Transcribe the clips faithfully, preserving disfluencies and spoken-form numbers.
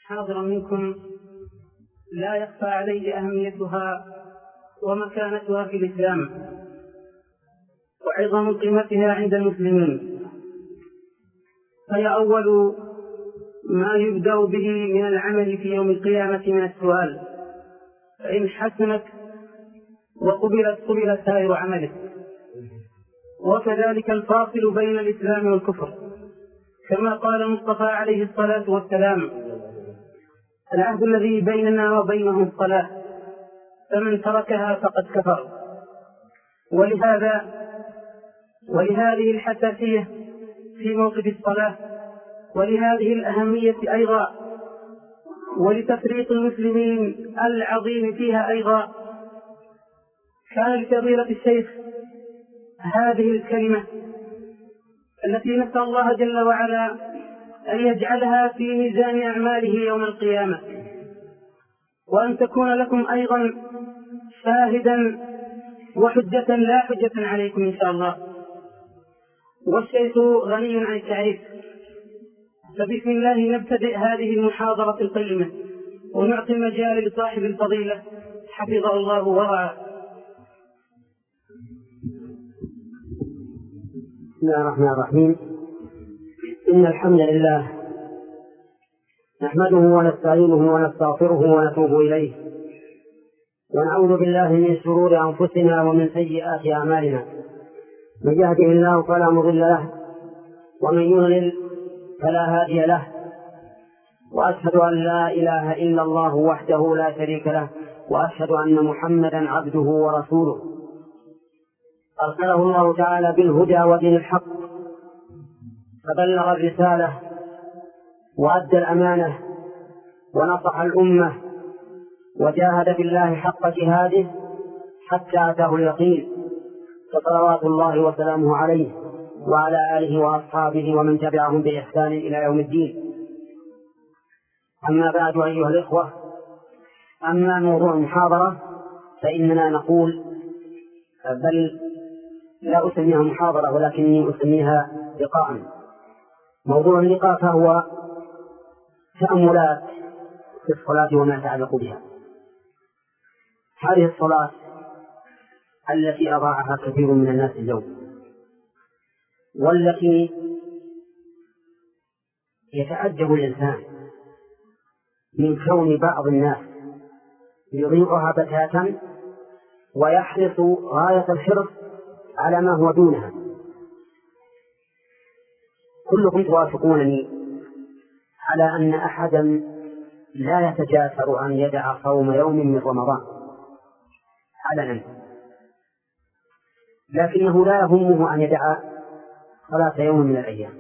حاضرا منكم لا يخفى عليه أهميتها ومكانتها في الإسلام وعظم قيمتها عند المسلمين، فهي أول ما يبدأ به من العمل في يوم القيامة من السؤال، فإن حسنت وقبلت قبل سائر عمله. وكذلك الفاصل بين الإسلام والكفر، كما قال المصطفى عليه الصلاة والسلام: العهد الذي بيننا وبينهم الصلاة، فمن تركها فقد كفر. ولهذا ولهذه الحساسية في موقف الصلاة، ولهذه الأهمية أيضا، ولتفريط المسلمين العظيم فيها أيضا، كان لفضيلة الشيخ هذه الكلمة التي نسأل الله جل وعلا أن يجعلها في ميزان أعماله يوم القيامة، وأن تكون لكم أيضا شاهدا وحجة لا حجة عليكم إن شاء الله. والشيخ غني عن التعريف، فبسم الله نبتدئ هذه المحاضرة القيمة ونعطي المجال لصاحب الفضيلة حفظه الله ورعاه. بسم الله الرحمن الرحيم. إن الحمد لله نحمده ونستعينه ونستغفره ونتوب إليه، ونعوذ بالله من شرور أنفسنا ومن سيئات أعمالنا. من يهده الله فلا مضل له، ومن يضلل فلا هادي له، وأشهد أن لا إله إلا الله وحده لا شريك له، وأشهد أن محمدا عبده ورسوله أرسله الله تعالى بالهدى ودين الحق، فبلغ الرسالة وأدى الأمانة ونصح الأمة وجاهد بالله حق جهاده حتى أتاه اليقين، فصلوات الله وسلامه عليه وعلى آله وأصحابه ومن تبعهم بإحسان إلى يوم الدين. أما بعد أيها الإخوة، أما موضوع المحاضرة فإننا نقول، بل لا أسميها محاضرة ولكني أسميها لقاء. موضوع اللقاء فهو تأملات في الصلاة وما يتعلق بها. هذه الصلاة التي أضاعها كثير من الناس اليوم، والتي يتعجب الإنسان من كون بعض الناس يضيعها بتاتا ويحرص غاية الحرص على ما هو دونها. كلكم توافقونني على أن أحدا لا يتجاسر أن يدع صوم يوم من رمضان علنا، لكنه لا يهمه أن يدع صلاة يوم من الأيام.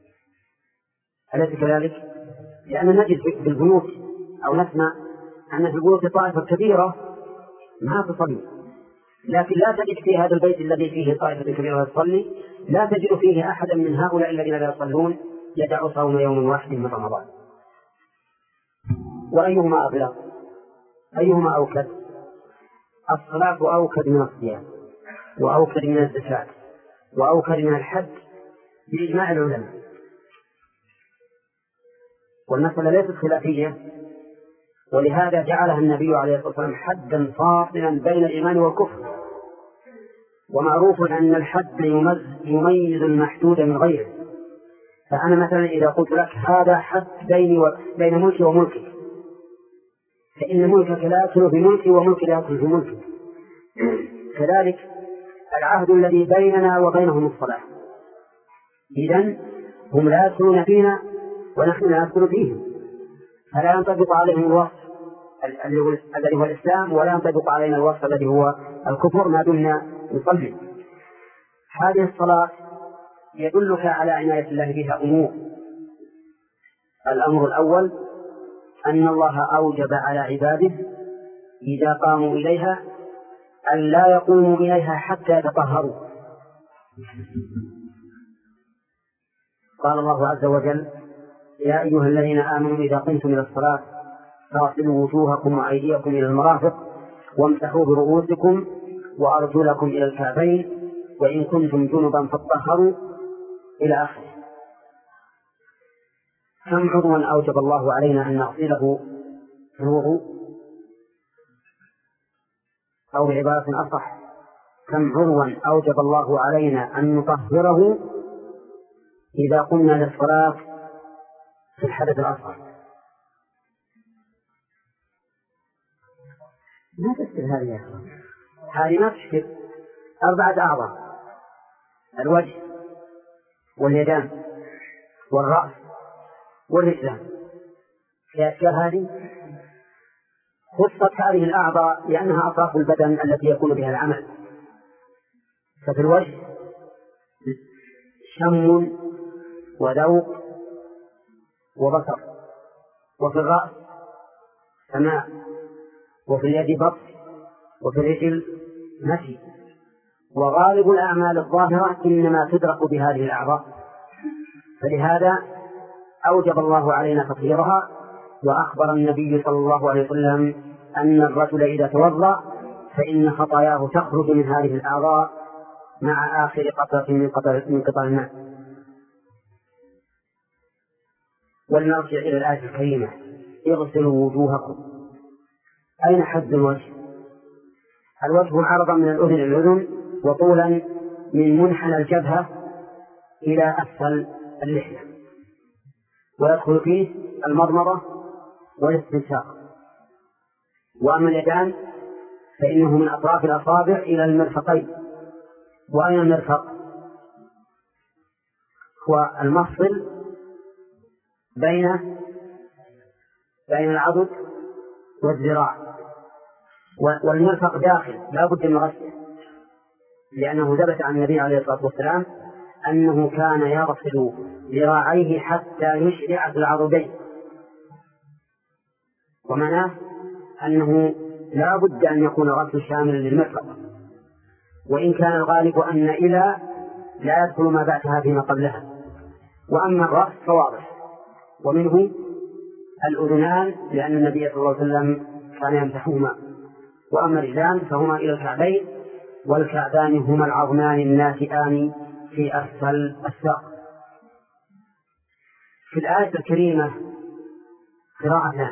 أليس كذلك؟ لأن نجد في البيوت أو نسمع أن في البيوت طائفة كبيرة ما تصلي، لكن لا تجد في هذا البيت الذي فيه طائفة كبيرة تصلي، لا تجد فيه أحدا من هؤلاء الذين لا يصلون يدع صوم يوم واحد من رمضان. وأيهما أبلغ؟ أيهما أوكد؟ الصلاة أوكد من الصيام، وأوكد من الزكاة، وأوكد من الحج بإجماع العلماء. والمسألة ليست خلافية، ولهذا جعلها النبي عليه الصلاة والسلام حدا فاصلا بين الإيمان والكفر. ومعروف أن الحد يميز المحدود من غيره. فأنا مثلا إذا قلت لك هذا حد بيني وبين ملكي وملكك، فإن ملكك لا يدخل في ملكي وملكي لا يدخل في ملكك. كذلك العهد الذي بيننا وبينهم الصلاة، إذن هم لا يدخلون فينا ونحن لا ندخل فيهم، فلا ينطبق عليهم الوصف الذي هو الإسلام، ولا ينطبق علينا الوصف الذي هو الكفر ما دمنا نصلي. هذه الصلاة يدلك على عناية الله بها أمور. الأمر الأول أن الله أوجب على عباده إذا قاموا إليها أن لا يقوموا إليها حتى يتطهروا. قال الله عز وجل: يا أيها الذين آمنوا إذا قمتم إلى الصلاة فاغسلوا وجوهكم وأيديكم إلى المرافق وامسحوا برؤوسكم وأرجلكم إلى الكعبين وإن كنتم جنبا فاطهروا إلى آخره. كم عضوا أوجب الله علينا أن نغسله في الوضوء؟ أو بعبارة أصح، كم عضوا أوجب الله علينا أن نطهره إذا قمنا للصلاة في الحدث الأصغر؟ ما تشكل هذه يا أخي، هذه ما تشكل. أربعة أعضاء: الوجه واليدان والرأس والرجلان. في أشكال هذه خصت هذه الأعضاء لأنها أطراف البدن التي يكون بها العمل. ففي الوجه شم وذوق وبصر، وفي الرأس سماع، وفي اليد بطش، وفي الرجل مشي. وغالب الأعمال الظاهرة إنما تدرك بهذه الأعضاء، فلهذا أوجب الله علينا تطهيرها. وأخبر النبي صلى الله عليه وسلم أن الرجل إذا توضأ فإن خطاياه تخرج من هذه الأعضاء مع آخر قطرة من قطر من قطر الماء. ولنرجع إلى الآية الكريمة: اغسلوا وجوهكم. أين حد الوجه؟ الوجه عرضا من الأذن إلى الأذن، وطولا من منحنى الجبهة إلى أسفل اللحية، ويدخل فيه المضمضة والاستنشاق. وأما اليدان فإنه من أطراف الأصابع إلى المرفقين. وأين المرفق؟ هو المفصل بين بين العضد والذراع، والمرفق داخل لا بد من غسله، لأنه ثبت عن النبي عليه الصلاة والسلام أنه كان يغسل ذراعيه حتى يشرع في العضدين. ومعناه أنه لا بد أن يكون غسل شاملا للمرفق، وإن كان الغالب أن إلى لا يدخل ما بعدها فيما قبلها. وأما الرأس فواضح، ومنه الأذنان لأن النبي صلى الله عليه وسلم كان يمسحهما. وأما الرجلان فهما إلى الكعبين، والكعبان هما العظمان الناتئان في أسفل الساق. في الآية الكريمة قراءتان: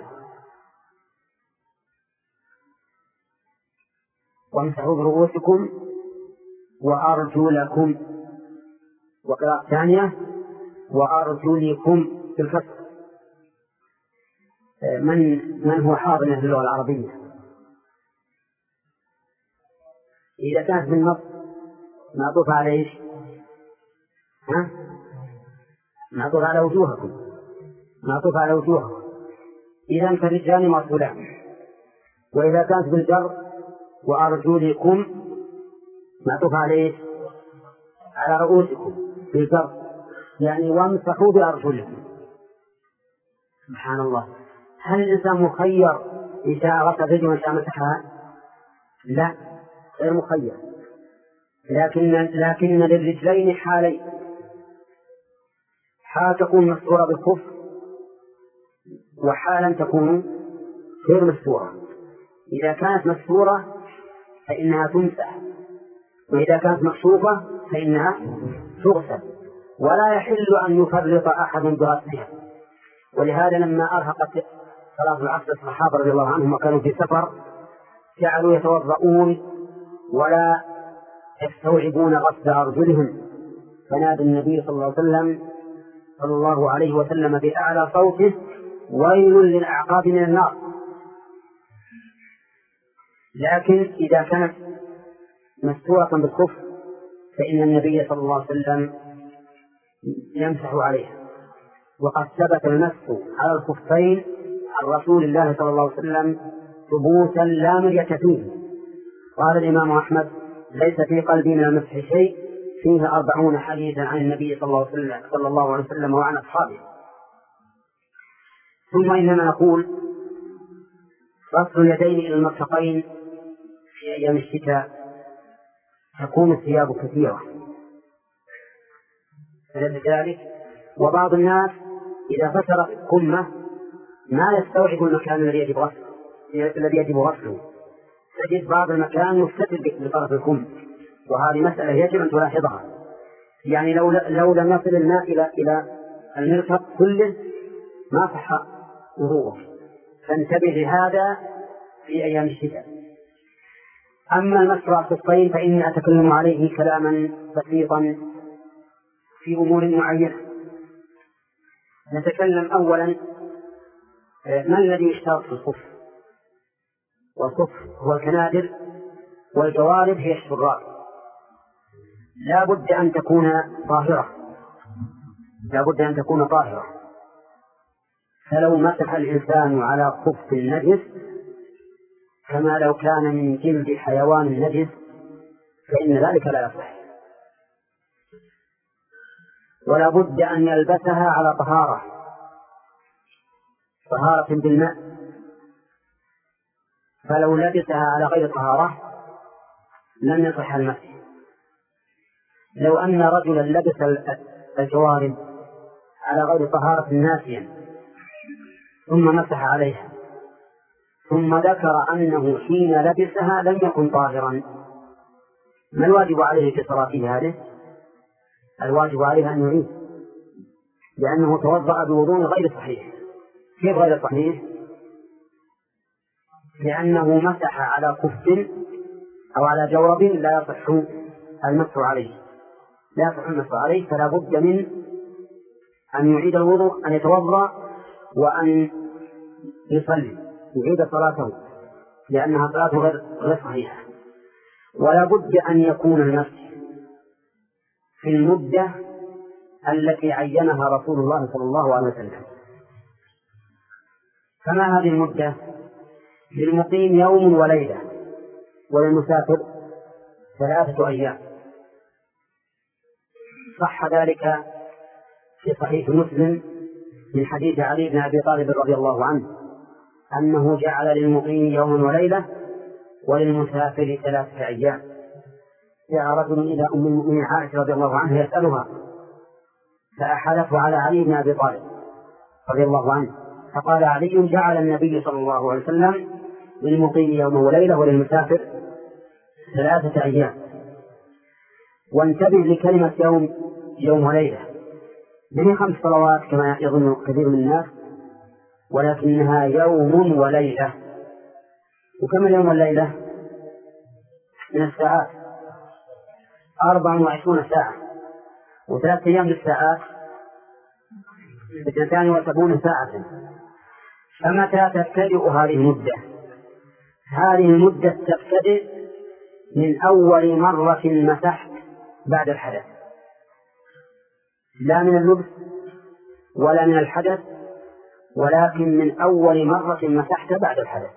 وامسحوا برؤوسكم وأرجلكم، وقراءة ثانية: وأرجلكم بالكسر. من من هو حاضر في اللغة العربية؟ إذا كانت من نص معطوف على إيش؟ ها؟ معطوف على وجوهكم، معطوف على وجوهكم. إذا فالرجلان مرسولان. وإذا كانت بالجر وأرجلكم معطوف على إيش؟ على رؤوسكم بالجر، يعني وامسحوا بأرجلكم. سبحان الله، هل الإنسان مخير إن شاء غسل رجله وإن شاء مسحها؟ لا، غير مخير. لكن لكن للرجلين حالين: حال تكون مستورة بالخف، وحالا تكون غير مستورة. إذا كانت مستورة فإنها تمسح، وإذا كانت مكشوفة فإنها تغسل، ولا يحل أن يفرط أحد بغسلها. ولهذا لما أرهقت صلاة العصر الصحابة رضي الله عنهم وكانوا في سفر جعلوا يتوضؤون ولا يستوعبون غسل أرجلهم، فنادى النبي صلى الله عليه وسلم صلى الله عليه وسلم بأعلى صوته: ويل للأعقاب من النار. لكن إذا كانت مستورة بالخف فإن النبي صلى الله عليه وسلم يمسح عليها. وقد ثبت المسح على الخفين عن رسول الله صلى الله عليه وسلم ثبوتا لا مرية فيه. قال الإمام أحمد: ليس في قلبي من المسح شيء، فيه أربعون حديثا عن النبي صلى الله عليه وسلم صلى الله عليه وسلم وعن أصحابه. ثم إننا نقول: غسل اليدين إلى المرفقين في أيام الشتاء تكون الثياب كثيرة لذلك، وبعض الناس إذا فترت الكمة ما يستوعب المكان الذي يجب غسله الذي يجب غسله تجد بعض المكان مستتر بطرف الكم، وهذه مسألة يجب أن تلاحظها. يعني لو لو لم يصل الماء إلى إلى المرفق كله ما صح وضوءه، فانتبه لهذا في أيام الشتاء. أما المسح على الخفين فإني أتكلم عليه كلاما بسيطا في أمور معينة. نتكلم أولا ما الذي يشترط في الخف؟ والخف هو الكنادر، والجوارب هي الشراب. لا بد أن تكون طاهرة، لا بد أن تكون طاهرة. فلو مسح الإنسان على خف نجس كما لو كان من جلد حيوان نجس فإن ذلك لا يصح. ولا بد أن يلبسها على طهارة، طهارة بالماء. فلو لبسها على غير طهارة لم يصح المسح. لو أن رجلا لبس الجوارب على غير طهارة ناسيا ثم مسح عليها ثم ذكر أنه حين لبسها لم يكن طاهرا، ما الواجب عليه في صلاته هذه؟ الواجب عليه أن يعيد، لأنه توضأ بوضوء غير صحيح. كيف غير صحيح؟ لأنه مسح على خف أو على جورب لا يصح المسح عليه، لا يصح المسح عليه، فلا بد من أن يعيد الوضوء، أن يتوضأ وأن يصلي، يعيد صلاته لأنها صلاته غير صحيحة. ولا بد أن يكون المسح في المدة التي عينها رسول الله صلى الله عليه وسلم. فما هذه المدة؟ للمقيم يوم وليلة، وللمسافر ثلاثة أيام. صح ذلك في صحيح مسلم من حديث علي بن أبي طالب رضي الله عنه أنه جعل للمقيم يوم وليلة وللمسافر ثلاثة أيام. جاء رجل إلى أم المؤمنين عائشة رضي الله عنها يسألها فأحلفه على علي بن أبي طالب رضي الله عنه، فقال علي جعل النبي صلى الله عليه وسلم للمقيم يوم وليلة وللمسافر ثلاثة أيام. وانتبه لكلمة يوم يوم وليلة، من خمس صلوات كما يظن كثير من الناس، ولكنها يوم وليلة. وكم اليوم والليلة؟ من الساعات أربع وعشرون ساعة، وثلاثة أيام للساعات اثنتان وسبعون ساعة. فمتى تبتدئ هذه المدة؟ هذه المدة تبتدئ من أول مرة مسحت بعد الحدث، لا من اللبس ولا من الحدث، ولكن من أول مرة مسحت بعد الحدث.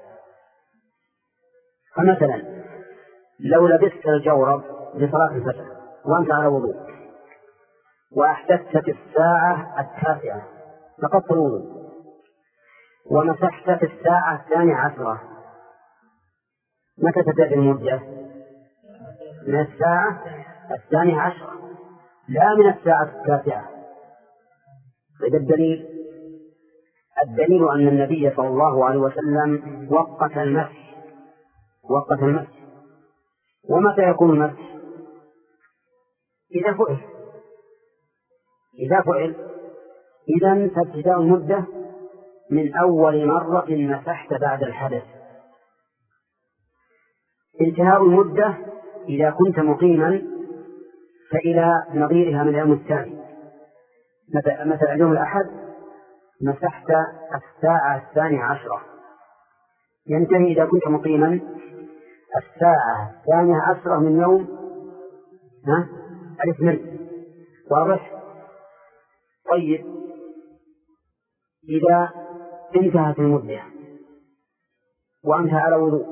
فمثلا لو لبست الجورب لصلاة الفجر وأنت على وضوء وأحدثت في الساعة التاسعة نقضت الوضوء ومسحت في الساعة الثانية عشرة، متى تبدأ المدة؟ من الساعة الثانية عشرة لا من الساعة التاسعة. إذا الدليل الدليل أن النبي صلى الله عليه وسلم وقت المسح وقت المسح. ومتى يكون المسح؟ إذا فعل إذا فعل إذن فابتداء المدة من أول مرة مسحت بعد الحدث. انتهاء المدة إذا كنت مقيما فإلى نظيرها من اليوم الثاني. مثلا اليوم الأحد مسحت الساعة الثانية عشرة، ينتهي إذا كنت مقيما الساعة الثانية عشرة من يوم ها الاثنين. واضح؟ طيب إذا انتهت المدة وأنت على وضوء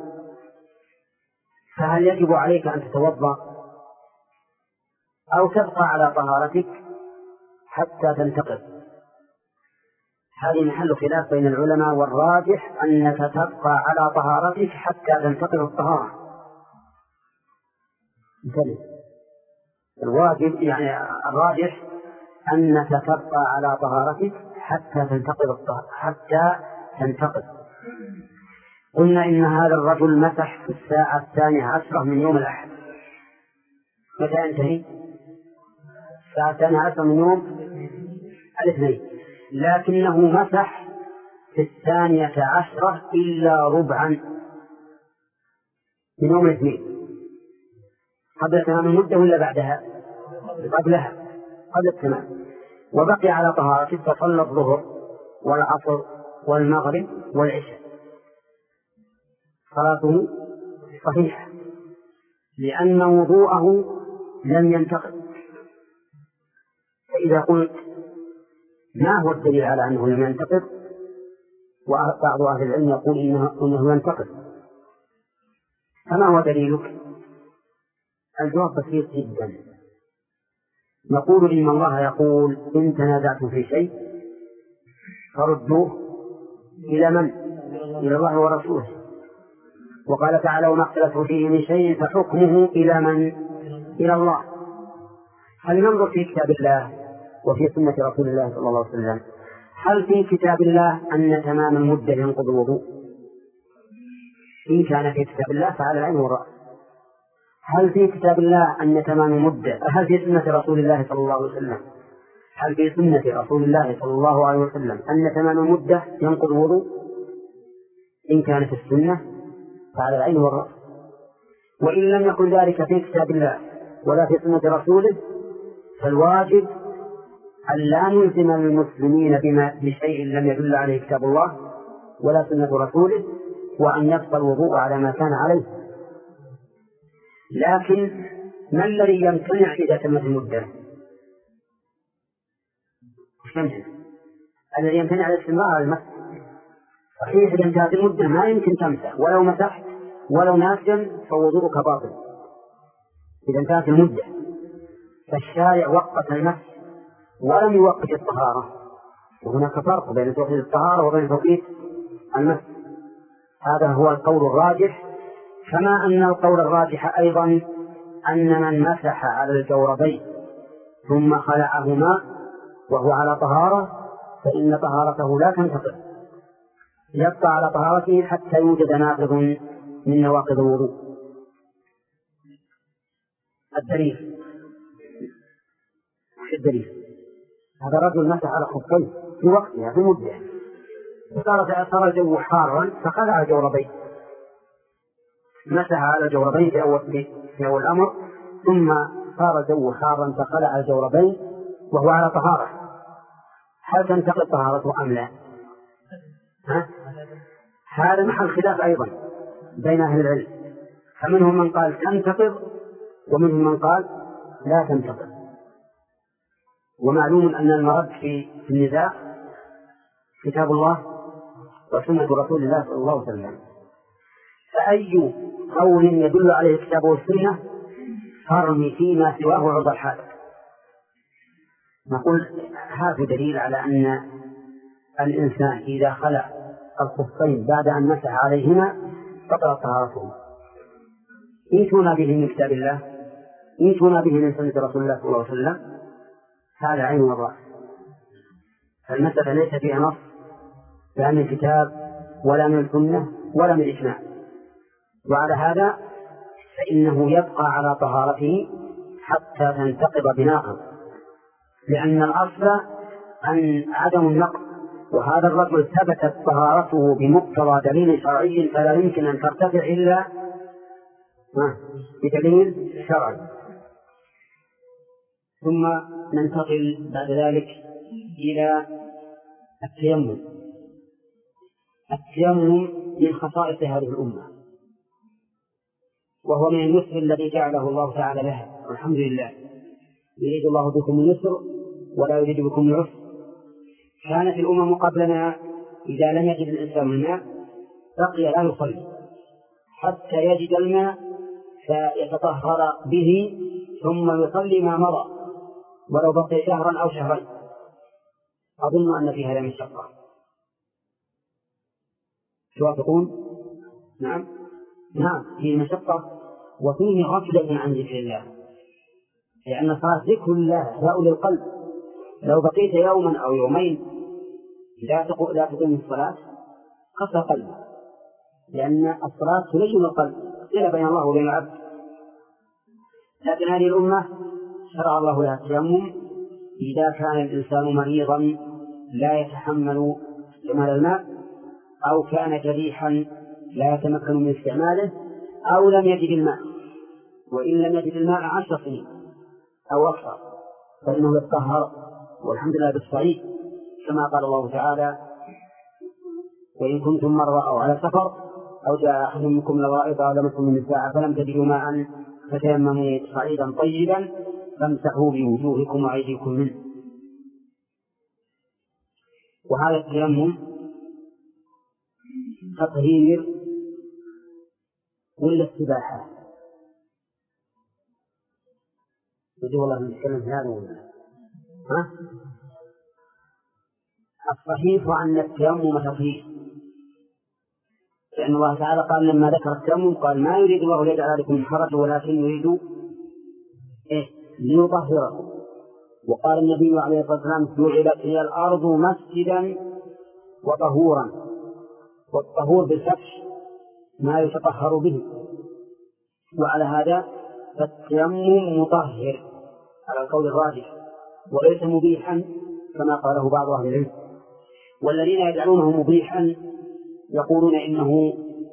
فهل يجب عليك أن تتوضأ أو تبقى على طهارتك حتى تنتقض؟ هذه محل خلاف بين العلماء، والراجح أنك تبقى على طهارتك حتى تنتقض الطهارة. انتبه، الواجب يعني الراجح أنك تبقى على طهارتك حتى تنتقض الطهارة حتى تنتقض. قلنا إن هذا الرجل مسح في الساعة الثانية عشرة من يوم الأحد، متى ينتهي؟ الساعة الثانية عشرة من يوم الاثنين. لكنه مسح في الثانية عشرة إلا ربعا من يوم الاثنين، قبل تمام المدة ولا بعدها؟ قبلها، قبل التمام، وبقي على طهارته فصلى الظهر والعصر والمغرب والعشاء، صلاته صحيحة لأن وضوءه لم ينتقض. فإذا قلت ما هو الدليل على أنه لم ينتقض؟ وبعض أهل العلم يقول إنه, إنه ينتقض، فما هو دليلك؟ الجواب بسيط جدا، نقول إن الله يقول إن تنازعتم في شيء فردوه إلى من؟ إلى الله ورسوله. وقال تعالى وما اختلفتم فيه من شيء فحكمه إلى من؟ إلى الله. هل ننظر في كتاب الله وفي سنة رسول الله صلى الله عليه وسلم، هل في كتاب الله أن تمام المدة ينقض الوضوء؟ إن كان في كتاب الله فعلى العين والرأس. هل في كتاب الله أن تمام المدة؟ هل في سنة رسول الله صلى الله عليه وسلم هل في سنة رسول الله صلى الله عليه وسلم أن تمام المدة ينقض الوضوء؟ إن كانت السنة فعلى العين والرأس. وإن لم يكن ذلك في كتاب الله ولا في سنة رسوله فالواجب أن لا نلزم المسلمين بما بشيء لم يدل عليه كتاب الله ولا سنة رسوله، وأن يبقى الوضوء على ما كان عليه. لكن ما الذي يمتنع إذا تمت المدة؟ الذي يمتنع على الاستمرار على المسح. صحيح إذا انتهت المدة ما يمكن تمسح، ولو مسحت ولو ناسيا فوضوءك باطل إذا انتهت المدة. فالشارع وقت المسح ولم يوقت الطهارة، وهناك فرق بين توقيت الطهارة وبين توقيت المسح. هذا هو القول الراجح، كما أن القول الراجح أيضا أن من مسح على الجوربين ثم خلعهما وهو على طهارة فإن طهارته لا تنتقض، يبقى على طهارته حتى يوجد ناقض من نواقض الوضوء. الدليل وش الدليل؟ هذا رجل مسح على خفيه في وقتها في مدة، صار الجو حارا فخلع جوربين، مسح على جوربين في أول, في أول الأمر، ثم صار الجو حارا فخلع الجوربين وهو على طهارة، هل تنتقض طهارته أم لا؟ ها؟ هذا محل خلاف أيضا بين أهل العلم، فمنهم من قال تنتقض ومنهم من قال لا تنتقض. ومعلوم أن المرد في النزاع كتاب الله وسنة رسول الله صلى الله عليه وسلم، فأي قول يدل عليه الكتاب والسنة فرمي فيما سواه عرض الحال. نقول هذا دليل على أن الإنسان إذا خلع الخفين بعد أن مسح عليهما بطلت طهارته. إيتونا به من كتاب الله، إيتونا به من سنة رسول الله صلى الله عليه وسلم، هذا عين والرأس. فالمسألة ليس فيها نص لا من الكتاب ولا من السنة ولا من الإجماع، وعلى هذا فإنه يبقى على طهارته حتى تنتقض بناقض، لأن الأصل أن عدم النقض، وهذا الرجل ثبتت طهارته بمقتضى دليل شرعي فلا يمكن أن ترتفع إلا بدليل شرعي. ثم ننتقل بعد ذلك إلى التيمم. التيمم من خصائص هذه الأمة، وهو من اليسر الذي جعله الله تعالى لها، والحمد لله. يريد الله بكم اليسر ولا يريد بكم العسر. كانت الأمم قبلنا إذا لم يجد الإنسان الماء بقي لا يصلي حتى يجد الماء فيتطهر به ثم يصلي ما مضى ولو بقي شهرا أو شهرين. أظن أن في هذا مشقة، توافقون؟ نعم نعم فيه مشقة وفيه غفلة عن ذكر الله، لأن صلاة ذكر الله داء للقلب. لو بقيت يوما أو يومين لا تقوم الصلاة قسى قلبك، لأن الصلاة تلين القلب، صلة بين الله وبين العبد. لكن هذه الأمة شرع الله لها التيمم إذا كان الإنسان مريضا لا يتحمل استعمال الماء، أو كان جريحا لا يتمكن من استعماله، أو لم يجد الماء، وإن لم يجد الماء عشر سنين أو أكثر فإنه يتطهر والحمد لله بالصحيح، كما قال الله تعالى: وإن كنتم مرضى أو على سفر أو جاء أحد منكم الغائط أو لمستم النساء فلم تجدوا ماء فتيمموا صعيدا طيبا فامسحوا بوجوهكم وأيديكم منه. وهذا التيمم تطهير ولا السباحة؟ يجب الله نتكلم في هذا ولا ها؟ الصحيح أن التيمم تطهير، لأن الله تعالى قال لما ذكر التيمم قال: ما يريد الله ليجعل عليكم من حرج ولكن يريد إيه؟ ليطهركم. وقال النبي عليه الصلاة والسلام: جعلت هي الأرض مسجدا وطهورا. والطهور بالفتح ما يتطهر به، وعلى هذا فالتيمم مطهر على القول الراجح وليس مبيحا كما قاله بعض أهل العلم. والذين يجعلونه مبيحا يقولون إنه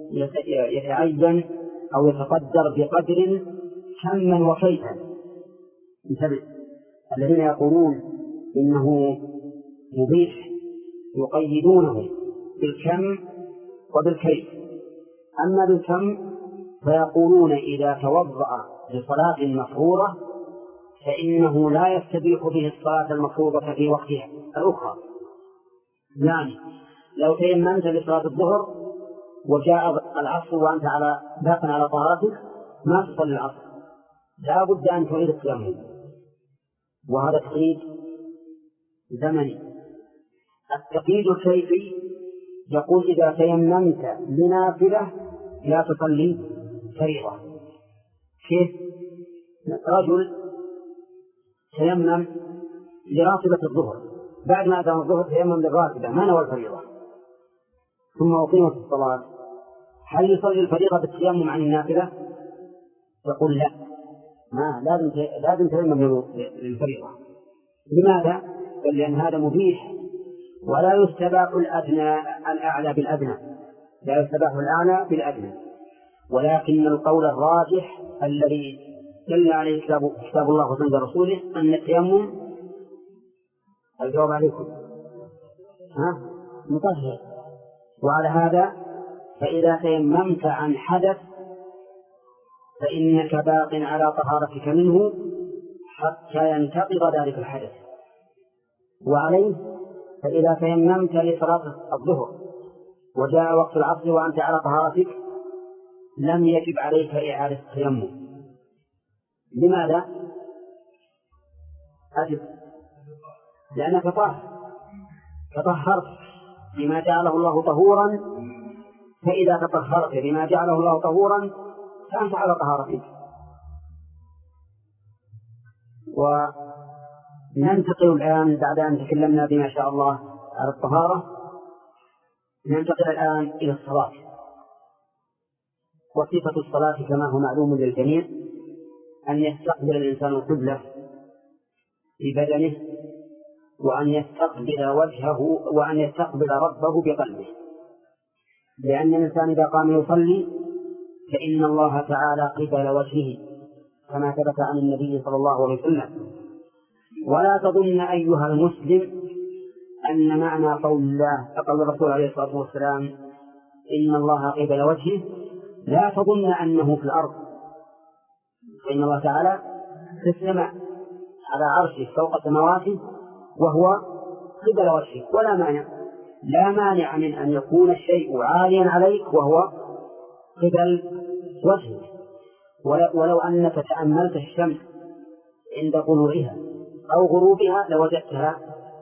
يتعين أو يتقدر بقدر كما وكيفا. انتبه، الذين يقولون إنه مبيح يقيدونه بالكم وبالكيف. أما بالكم فيقولون: إذا توضأ لصلاة مفروضة فإنه لا يستبيح به الصلاة المفروضة في وقتها الأخرى. يعني لو تيممت لصلاة الظهر وجاء العصر وأنت على باق على طهارتك ما تصلي العصر، لا بد أن تعيد التيمم، وهذا تقييد زمني. التقييد الكيفي يقول: إذا تيممت لنافلة لا تصلي فريضة. كيف؟ رجل تيمم لراتبة الظهر، بعد ما أذن الظهر تيمم للراتبة ما نوى الفريضة، ثم أقيمت الصلاة، هل يصلي الفريضة بالتيمم عن النافلة؟ يقول: لا، ما لازم لازم تيمم للفريضة. لماذا؟ قال: لأن هذا مبيح ولا يستباح الأدنى الأعلى بالأدنى، لا يستباح الأعلى بالأدنى. ولكن القول الراجح الذي دل عليه كتاب, كتاب الله وسنة رسوله أن التيمم، الجواب عليكم، ها؟ مطهر. وعلى هذا فإذا تيممت عن حدث فإنك باق على طهارتك منه حتى ينتقض ذلك الحدث. وعليه فإذا تيممت لصلاة الظهر وجاء وقت العصر وأنت على طهارتك لم يجب عليك إعادة التيمم. لماذا؟ أجب، لأنك طاهر، تطهرت بما جعله الله طهورا، فإذا تطهرت بما جعله الله طهورا فأنت على طهارتك. وننتقل الآن بعد أن تكلمنا بما شاء الله على الطهارة، ننتقل الآن إلى الصلاة. وصفة الصلاة كما هو معلوم للجميع أن يستقبل الإنسان القبلة ببدنه، وأن يستقبل وجهه، وأن يستقبل ربه بقلبه. لأن الإنسان إذا قام يصلي فإن الله تعالى قبل وجهه كما ثبت عن النبي صلى الله عليه وسلم. ولا تظن أيها المسلم أن معنى قول الله قول الرسول عليه الصلاة والسلام إن الله قبل وجهه لا تظن أنه في الأرض، فإن الله تعالى في السماء على عرشه فوق سماواته وهو قبل وجهه، ولا مانع لا مانع من أن يكون الشيء عاليا عليك وهو قبل وجهه. ولو أنك تأملت الشمس عند طلوعها أو غروبها لوجدتها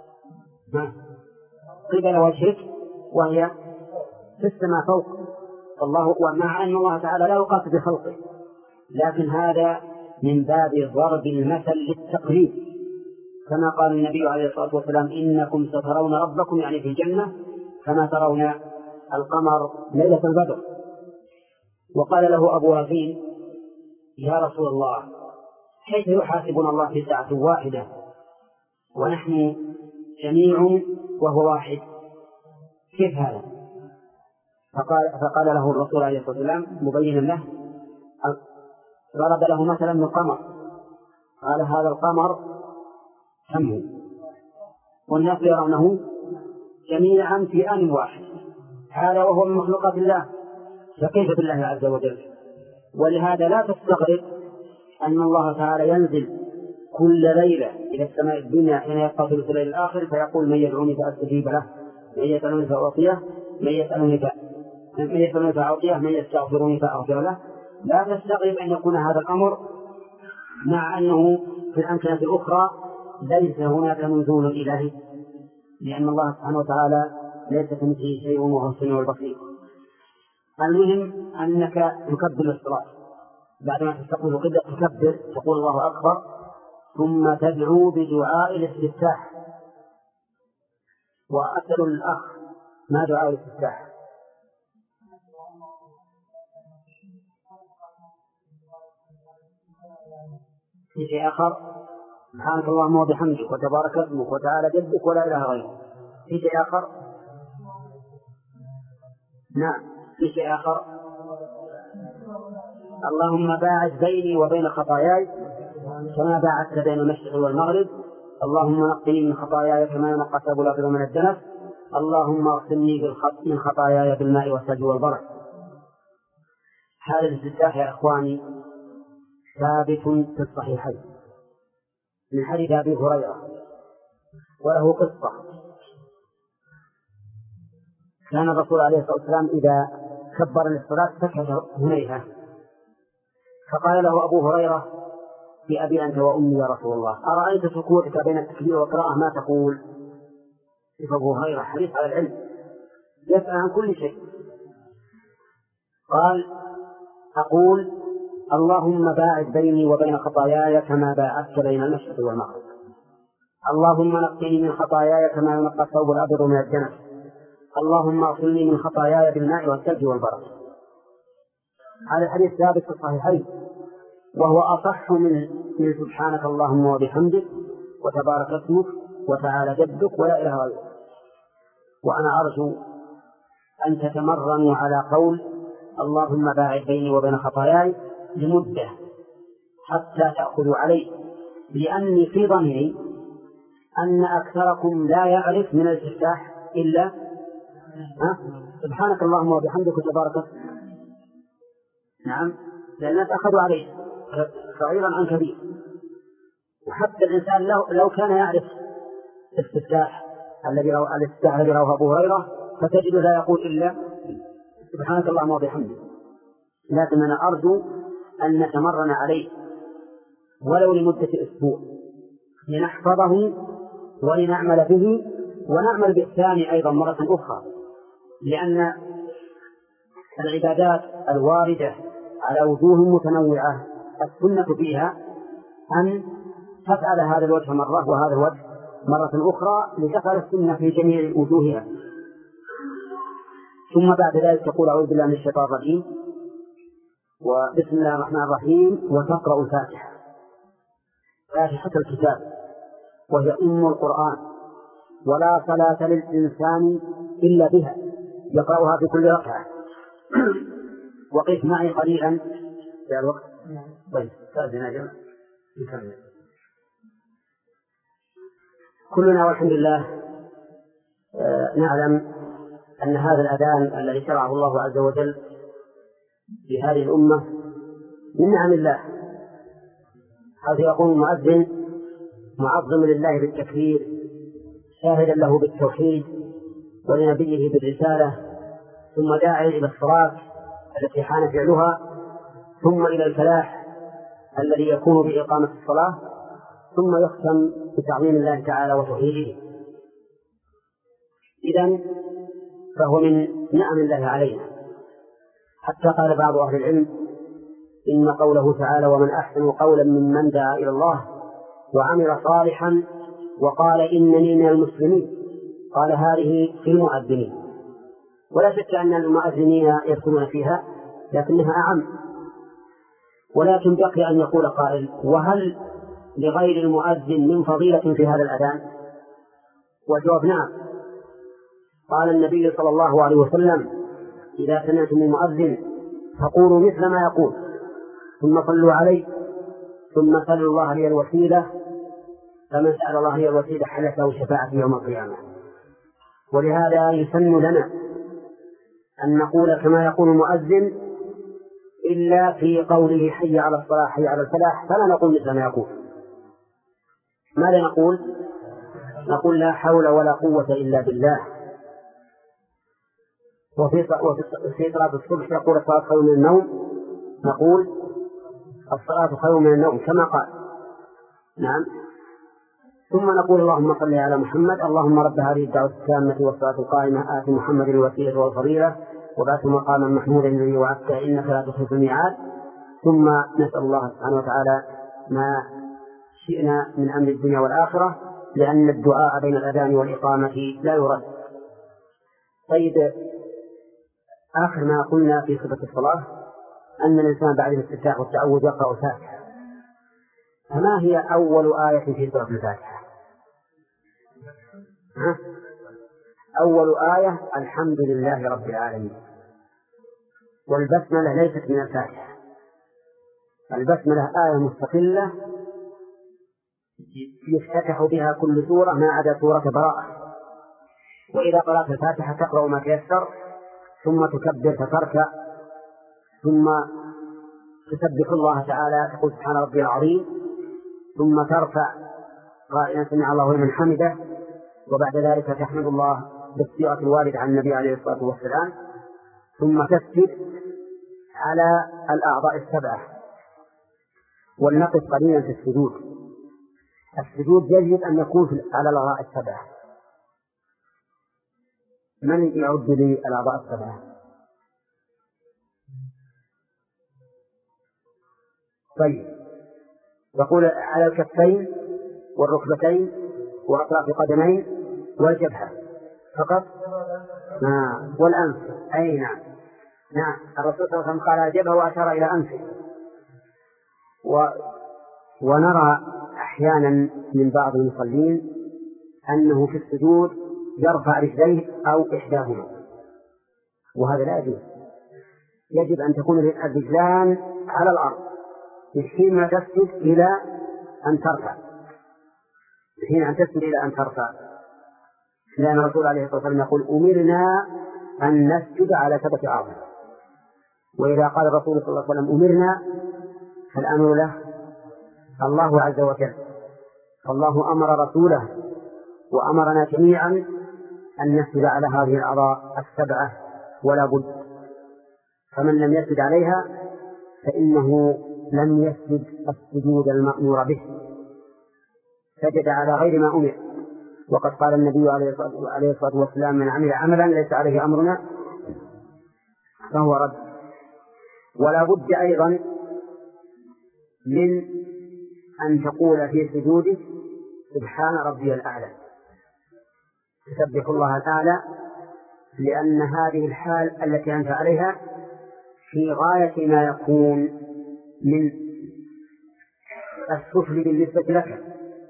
قبل وجهك وهي في السماء فوق الله، ومع أن الله تعالى لا يقاس بخلقه، لكن هذا من باب ضرب المثل للتقريب، كما قال النبي عليه الصلاة والسلام إنكم سترون ربكم يعني في الجنة كما ترون القمر ليلة البدر. وقال له أبو هريرة يا رسول الله كيف يحاسبنا الله في ساعة واحدة ونحن جميع وهو واحد، كيف هذا؟ فقال, فقال له الرسول عليه الصلاة والسلام مبينا له، ضرب له مثلا من القمر، قال هذا القمر كم هو؟ والناس يرونه جميعا في آن واحد، هذا وهو من مخلوقات الله، فكيف بالله عز وجل؟ ولهذا لا تستغرب أن الله تعالى ينزل كل ليلة إلى السماء الدنيا حين يبقى ثلث الليل الآخر فيقول من يدعوني فأستجيب له، من يسألني فأعطيه، من يسألني من يسألني فأعطيه، من يستغفرني فأغفر له. لا تستغرب أن يكون هذا الأمر مع أنه في الأمكنة الأخرى ليس هناك نزول إلهي، لأن الله سبحانه وتعالى ليس كمثله شيء وهو السميع البصير. المهم أنك تكبر الصلاة بعدما تستقبل القبلة، تكبر تقول الله أكبر، ثم تدعو بدعاء الاستفتاح. وأسأل الأخ ما دعاء الاستفتاح؟ في شيء آخر؟ سبحانك اللهم وبحمدك وتبارك اسمك وتعالى جدك ولا إله غيرك. في شيء آخر؟ نعم. في شيء آخر؟ اللهم باعد بيني وبين خطاياي كما باعدت بين المشرق والمغرب، اللهم نقني من خطاياي كما ينقى الثوب الأبيض من الدنس، اللهم اغسلني من خطاياي بالماء والثلج والبرد. هذا الاستفتاح يا إخواني ثابت في الصحيحين من حديث أبي هريرة، وله قصة. كان الرسول عليه الصلاة والسلام إذا كبر للصلاة سكت هنيهة، فقال له أبو هريرة بأبي أنت وأمي يا رسول الله، أرأيت سكوتك بين التكبير والقراءة ما تقول؟ أبو هريرة حريص على العلم يسأل عن كل شيء. قال أقول اللهم باعد بيني وبين خطاياي كما باعدت بين المشرق والمغرب، اللهم نقني من خطاياي كما ينقى الثوب الأبيض من الدنس، اللهم اغسلني من خطاياي بالماء والثلج والبرد. هذا الحديث ثابت في الصحيحين، وهو أصح من من سبحانك اللهم وبحمدك وتبارك اسمك وتعالى جدك ولا إله غيرك. وأنا أرجو أن تتمرنوا على قول اللهم باعد بيني وبين خطاياي لمدة حتى تأخذوا عليه، لأني في ظني أن أكثركم لا يعرف من الاستفتاح إلا ها؟ سبحانك اللهم وبحمدك وتبارك اسمك. نعم، لأن أخذوا عليه صغيرا عن كبير. وحتى الإنسان لو, لو كان يعرف الاستفتاح الذي رواه الاستفتاح الذي رواه أبو هريرة فتجد لا يقول إلا سبحانك اللهم وبحمدك، لكن أنا أرجو أن نتمرن عليه ولو لمدة أسبوع لنحفظه ولنعمل به ونعمل بالثاني أيضا مرة أخرى، لأن العبادات الواردة على وجوه متنوعة السنة فيها أن تفعل هذا الوجه مرة وهذا الوجه مرة أخرى لتفعل السنة في جميع وجوهها. ثم بعد ذلك تقول أعوذ بالله من الشيطان الرجيم وبسم الله الرحمن الرحيم وتقرأ الفاتحة، فاتحة الكتاب وهي أم القرآن، ولا صلاة للإنسان إلا بها يقرأها في كل ركعة. وقف معي قليلا في الوقت. طيب استاذنا جمع نكمل. كلنا والحمد لله آه نعلم أن هذا الأذان الذي شرعه الله عز وجل في هذه الأمة من نعم الله، حيث يقول المؤذن معظم لله بالتكبير شاهدا له بالتوحيد ولنبيه بالرسالة، ثم داعيا إلى الصلاة التي حان فعلها، ثم إلى الفلاح الذي يكون بإقامة الصلاة، ثم يختم بتعظيم الله تعالى وتوحيده. إذن فهو من نعم الله علينا، حتى قال بعض أهل العلم إن قوله تعالى ومن أحسن قولا ممن دعا إلى الله وعمل صالحا وقال إنني من المسلمين، قال هذه في المؤذنين، ولا شك أن المؤذنين يدخلون فيها لكنها أعم. ولكن بقي أن يقول قائل وهل لغير المؤذن من فضيلة في هذا الأذان؟ والجواب نعم، قال النبي صلى الله عليه وسلم: إذا سمعتم المؤذن فقولوا مثل ما يقول، ثم صلوا عليه، ثم سلوا الله لي الوسيلة، فمن سأل الله لي الوسيلة حلت له شفاعة يوم القيامة. ولهذا يسن لنا أن نقول كما يقول المؤذن، إلا في قوله حي على الصلاة حي على الفلاح، فلا نقول مثل ما يقول. ماذا نقول؟ نقول: لا حول ولا قوة إلا بالله. وفي صلاة الصبح يقول: الصلاة خير من النوم، نقول: الصلاة خير من النوم كما قال. نعم. ثم نقول: اللهم صل على محمد، اللهم رب هذه الدعوة التامة والصلاة القائمة آت محمد الوسيلة والفضيلة وبعثه مقاما محمودا الذي وعدته إنك لا تخلف الميعاد. ثم نسأل الله سبحانه وتعالى ما شئنا من أمر الدنيا والآخرة، لأن الدعاء بين الأذان والإقامة لا يرد. طيب، آخر ما قلنا في صفة الصلاة أن الإنسان بعد الاستفتاح والتعوذ يقرأ فاتحة. فما هي أول آية في سورة الفاتحة؟ ها؟ أول آية الحمد لله رب العالمين. والبسملة ليست من الفاتحة، البسملة آية مستقلة يفتتح بها كل سورة ما عدا سورة براءة. وإذا قرأت الفاتحة تقرأ ما تيسر، ثم تكبر فتركع، ثم تسبح الله تعالى تقول سبحان ربي العظيم، ثم ترفع قائلا سمع الله لمن حمده، وبعد ذلك تحمد الله بالصيغة الواردة عن النبي عليه الصلاة والسلام، ثم تسجد على الأعضاء السبعة. ولنقف قليلا في السجود. السجود يجب أن يكون على الأعضاء السبعة. من يعد لي الأعضاء السبعة؟ طيب، يقول على الكفين والركبتين وأطراف القدمين والجبهة فقط. آه. والأنف. أي نعم نعم الرسول صلى الله عليه وسلم قال الجبهة وأشار إلى أنفه. و... ونرى أحيانا من بعض المصلين أنه في السجود يرفع رجليه أو إحداهما، وهذا لا يجوز. يجب أن تكون الرجلان على الأرض من حين ما تسجد إلى أن ترفع، من حين أن تسجد إلى أن ترفع، لأن الرسول عليه الصلاة والسلام يقول: أمرنا أن نسجد على سبعة أعظم. وإذا قال الرسول صلى الله عليه وسلم أمرنا فالأمر له الله عز وجل، فالله أمر رسوله وأمرنا جميعا أن نسجد على هذه الأعضاء السبعة ولا بد. فمن لم يسجد عليها فإنه لم يسجد السجود المأمور به، سجد على غير ما أمر. وقد قال النبي عليه الصلاة والسلام: من عمل عملا ليس عليه أمرنا فهو رد. ولا بد أيضا من أن تقول في سجودك سبحان ربي الأعلى، تسبح الله الأعلى، لأن هذه الحال التي أنت عليها في غاية ما يكون من السفل بالنسبة لك،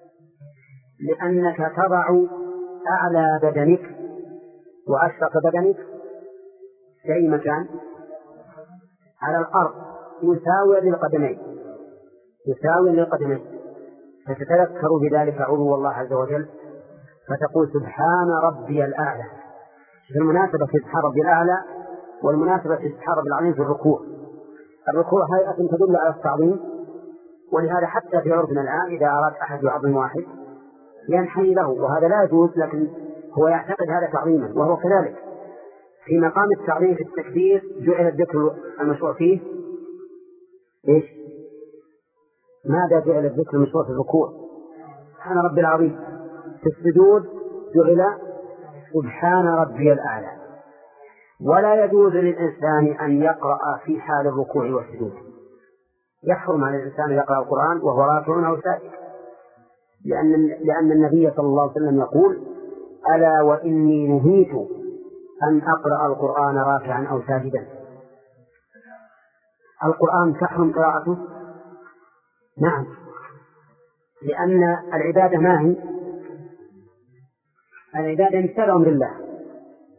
لأنك تضع أعلى بدنك وأشرف بدنك في أي مكان على الأرض يساوي للقدمين يساوي للقدمين فتتذكر بذلك علو الله عز وجل، فتقول سبحان ربي الأعلى. في المناسبة في سبحان ربي الأعلى والمناسبة في سبحان ربي العظيم في الركوع. الركوع هيئة تدل على التعظيم، ولهذا حتى في عرفنا الآن إذا أراد أحد يعظم واحد ينحني له، وهذا لا يجوز، لكن هو يعتقد هذا تعظيما، وهو كذلك. في مقام التعظيم في التكبير جعل الذكر المشروع فيه إيش؟ ماذا جعل الذكر المشروع في الركوع؟ سبحان ربي العظيم. في السجود جعل سبحان ربي الأعلى. ولا يجوز للإنسان أن يقرأ في حال الركوع والسجود، يحرم على الإنسان يقرأ القرآن وهو راكع أو ساجد، لأن لأن النبي صلى الله عليه وسلم يقول: ألا وإني نهيت أن أقرأ القرآن راكعا أو ساجدا. القرآن تحرم قراءته؟ نعم، لأن العبادة ما هي؟ العبادة امتثال أمر الله،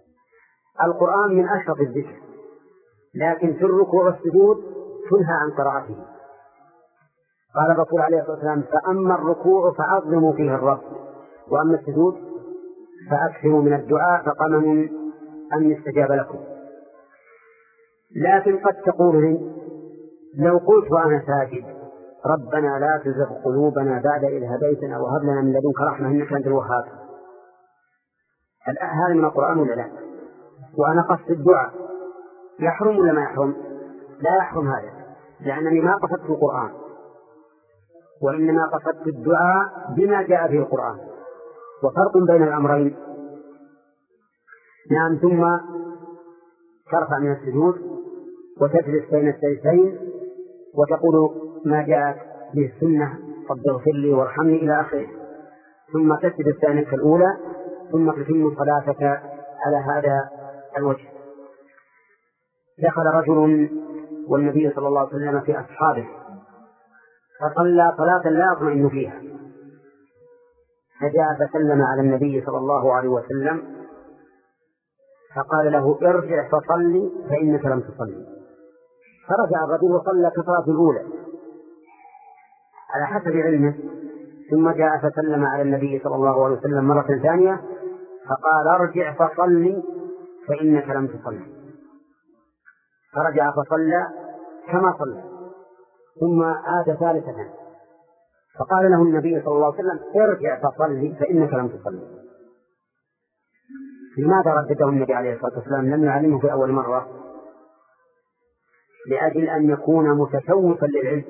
القرآن من أشرف الذكر، لكن في الركوع والسجود تنهى عن قراءته. قال الرسول عليه الصلاة والسلام: فأما الركوع فعظموا فيه الرب، وأما السجود فأكثروا من الدعاء فقمن أن يستجاب لكم. لكن قد تقول لي: لو قلت وأنا ساجد: ربنا لا تزغ قلوبنا بعد إذ هديتنا وهب لنا من لدنك رحمة إنك أنت الوهاب، هذا من القرآن ولا لا؟ وأنا قصد الدعاء، يحرم ولا ما يحرم؟ لا يحرم هذا، لأنني ما قصدت القرآن، وإنما قصدت الدعاء بما جاء في القرآن، وفرق بين الأمرين. نعم. ثم ترفع من السجود وتجلس بين السجدتين وتقول ما جاءت به السنة: رب اغفر لي وارحمني إلى آخره، ثم تسجد الثانية الأولى، ثم تتم صلاتك على هذا الوجه. دخل رجل والنبي صلى الله عليه وسلم في أصحابه فصلى صلاة لا يطمئن فيها، فجاء فسلم على النبي صلى الله عليه وسلم فقال له: ارجع فصلي فإنك لم تصلي. فرجع الرجل وصلى كصلاة الأولى على حسب علمه، ثم جاء فسلم على النبي صلى الله عليه وسلم مرة ثانية فقال: ارجع فصلي فإنك لم تصلي. فرجع فصلى كما صلى، ثم عاد ثالثة فقال له النبي صلى الله عليه وسلم: ارجع فصلي فإنك لم تصلي. لماذا ردده النبي عليه الصلاة والسلام؟ لم يعلمه في أول مرة، لأجل أن يكون متشوفا للعلم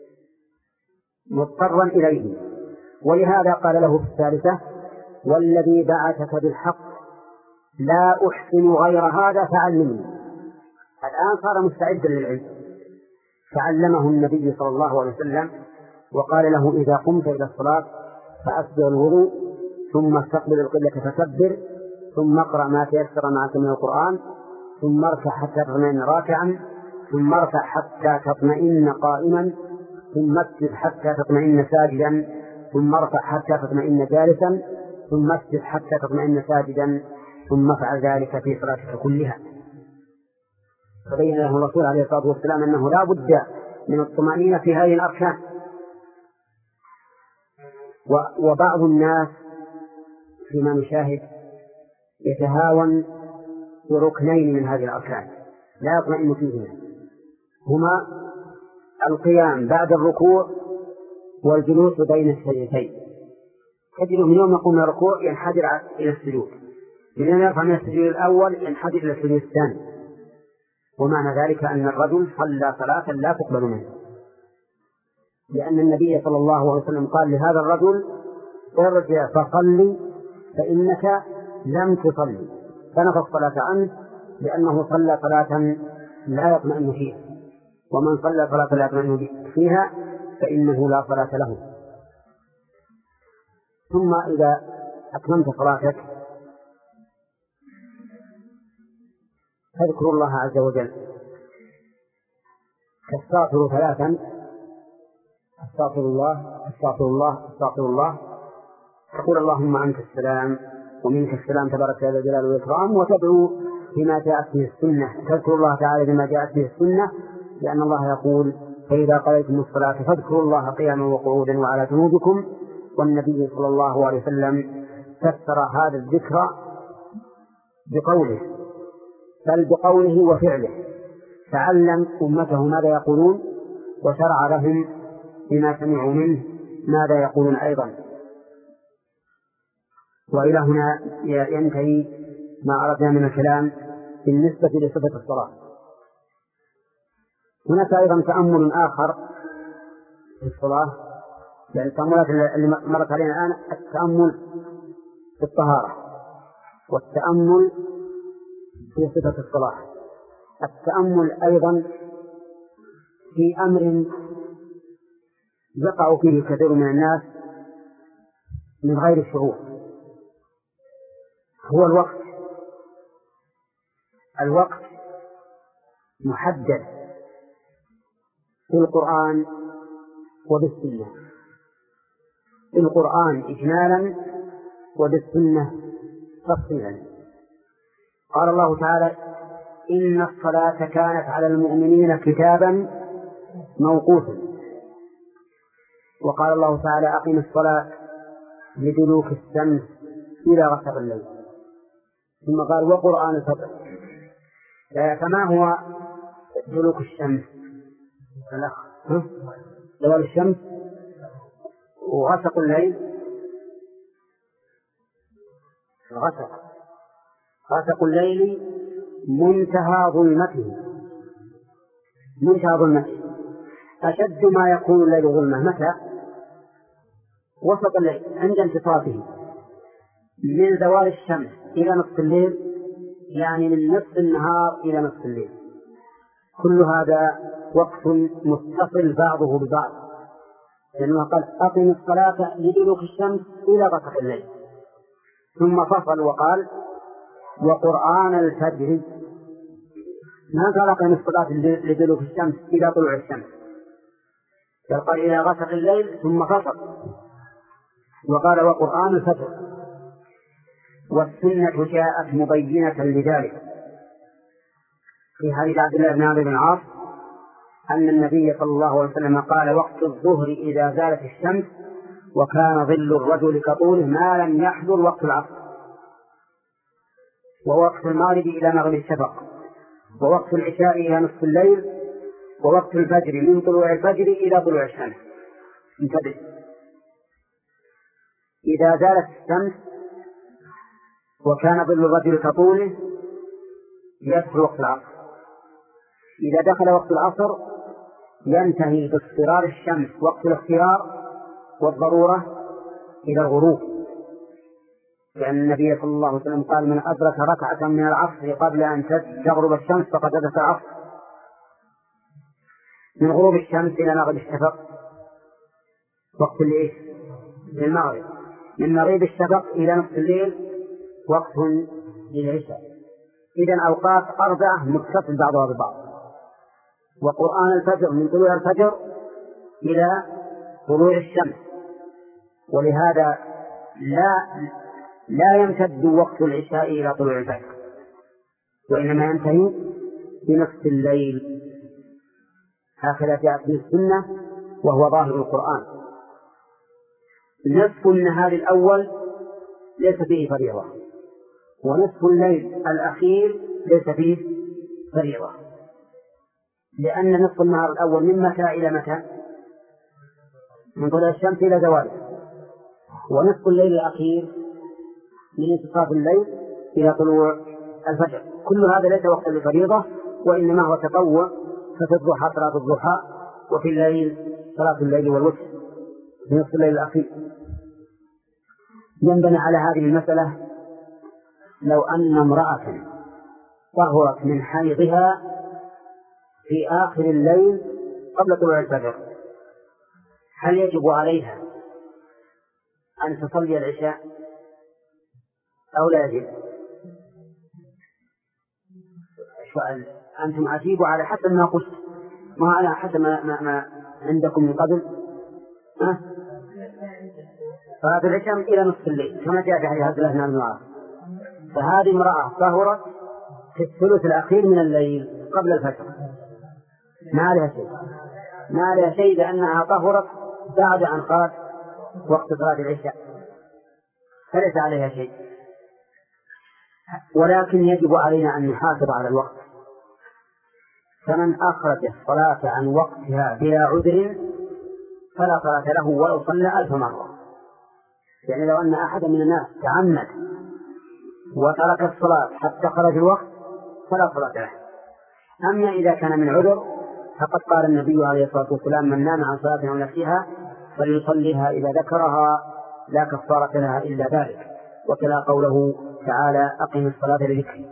مضطرا إليه، ولهذا قال له في الثالثة: والذي بعثك بالحق لا أحسن غير هذا فعلمني. الآن صار مستعدا للعلم، فعلمه النبي صلى الله عليه وسلم وقال له: إذا قمت إلى الصلاة فأسبغ الوضوء، ثم استقبل القبلة فكبر، ثم اقرأ ما تيسر معك من القرآن، ثم ارفع حتى تطمئن راكعا، ثم ارفع حتى تطمئن قائما، ثم اسجد حتى تطمئن ساجدا، ثم ارفع حتى تطمئن جالسا، ثم اسجد حتى تطمئن ساجدا، ثم افعل ذلك في صلاتك كلها. فبين له الرسول عليه الصلاة والسلام أنه لا بد من الطمأنينة في هذه الأركان. وبعض الناس فيما نشاهد يتهاون بركنين من هذه الأركان لا يطمئن فيهما، هما القيام بعد الركوع والجلوس بين السجدتين. تجد من يوم يقوم من الركوع ينحدر إلى السجود، من يوم يرفع من السجود الأول ينحدر إلى السجود الثاني، ومعنى ذلك أن الرجل صلى صلاة لا تقبل منه، لأن النبي صلى الله عليه وسلم قال لهذا الرجل: ارجع فصلي فإنك لم تصلي، فنفى الصلاة عنه لأنه صلى صلاة لا يطمئن فيها، ومن صلى صلاة لا يطمئن فيها فإنه لا صلاة له. ثم إذا أتممت صلاتك فاذكر الله عز وجل، تستغفر ثلاثا: استغفر الله استغفر الله استغفر الله، تقول: اللهم أنت السلام ومنك السلام تبارك يا ذا الجلال والإكرام، وتدعو بما جاءت به السنة، تذكر الله تعالى بما جاءت به السنة، لأن الله يقول: فإذا قضيتم الصلاة فاذكروا الله قياما وقعودا وعلى جنوبكم. والنبي صلى الله عليه وسلم فسر هذا الذكر بقوله، بل بقوله وفعله، فعلم أمته ماذا يقولون وشرع لهم بما سمعوا منه ماذا يقولون أيضا. وإلى هنا ينتهي ما أردنا من الكلام بالنسبة لصفة الصلاة. هناك أيضا تأمل آخر في الصلاة، لأن التأملات اللي مرت علينا الآن التأمل في الطهارة، والتأمل في صفة الصلاة، التأمل أيضا في أمر يقع فيه كثير من الناس من غير الشعور، هو الوقت. الوقت محدد في القرآن وبالسنة، في القرآن إجمالا وبالسنة تفصيلا. قال الله تعالى إن الصلاة كانت على المؤمنين كتابا موقوتا. وقال الله تعالى أقم الصلاة لدلوك الشمس إلى غسق الليل. ثم قال وقرآن الفجر. فما هو دلوك الشمس؟ زوال الشمس وغسق الليل. غسق غسق الليل منتهى ظلمته منتهى ظلمته أشد ما يكون الليل ظلمة متى؟ وسط الليل عند انتصافه من زوال الشمس إلى نصف الليل، يعني من نصف النهار إلى نصف الليل. كل هذا وقت متصل بعضه ببعض، لأنه قال أقم الصلاة لدلوك الشمس إلى غسق الليل، ثم فصل وقال وقرآن الفجر. ما قال أقم الصلاة لدلوك الشمس إلى طلوع الشمس، بل قال إلى غسق الليل ثم فصل وقال وقرآن الفجر. والسنة جاءت مبينة لذلك في حديث عبد الله بن عمرو بن العاص أن النبي صلى الله عليه وسلم قال وقت الظهر إذا زالت الشمس وكان ظل الرجل كطوله ما لم يحضر وقت العصر، ووقت المغرب إلى مغرب الشفق، ووقت العشاء إلى نصف الليل، ووقت الفجر من طلوع الفجر إلى طلوع الشمس. انتبه، إذا زالت الشمس وكان ظل الرجل كطوله يدخل وقت العصر. إذا دخل وقت العصر ينتهي باصفرار الشمس وقت الاختيار والضرورة إلى الغروب، لأن النبي صلى الله عليه وسلم قال من أدرك ركعة من العصر قبل أن تغرب الشمس فقد أدرك العصر. من غروب الشمس إلى مغرب الشفق وقت الليل للمغرب، من مغرب الشفق إلى نصف الليل وقت للعشاء. إذن أوقات أربعة متصل بعضها ببعض. وقرآن الفجر من طلوع الفجر إلى طلوع الشمس، ولهذا لا لا يمتد وقت العشاء إلى طلوع الفجر، وإنما ينتهي بنصف الليل. هكذا جاءت في السنة وهو ظاهر القرآن. نصف النهار الأول ليس فيه فريضة، ونصف الليل الأخير ليس فيه فريضة، لأن نصف النهار الأول من متى إلى متى؟ من طلوع الشمس إلى زواله. ونصف الليل الأخير من انتصاف الليل إلى طلوع الفجر. كل هذا ليس وقتا لفريضة، وإنما هو تطوع. ففي الضحى صلاة الضحى، وفي الليل صلاة الليل والوتر في نصف الليل الأخير. ينبني على هذه المسألة لو أن امرأة طهرت من حيضها في آخر الليل قبل طلوع الفجر، هل يجب عليها أن تصلي العشاء أو لا يجب؟ سؤال أنتم أجيبوا على حسب ما قلت، ما على حسب ما, ما, ما عندكم من قبل. أه؟ صلاة العشاء إلى نصف الليل كما جاء في حديث عبد الله بن عمرو بن العاص. فهذه امرأة طهرت في الثلث الأخير من الليل قبل الفجر، ما عليها شيء ما عليها شيء لأنها طهرت بعد أن خرج وقت صلاة العشاء، فليس عليها شيء. ولكن يجب علينا أن نحافظ على الوقت. فمن أخرج الصلاة عن وقتها بلا عذر فلا صلاة له ولو صلى ألف مرة. يعني لو أن أحد من الناس تعمد وترك الصلاة حتى خرج الوقت فلا صلاة له. أما إذا كان من عذر فقد قال النبي عليه الصلاة والسلام من نام عن صلاة أو نسيها فليصليها إذا ذكرها لا كفارة لها إلا ذلك، وكلا قوله تعالى أقم الصلاة لذكري.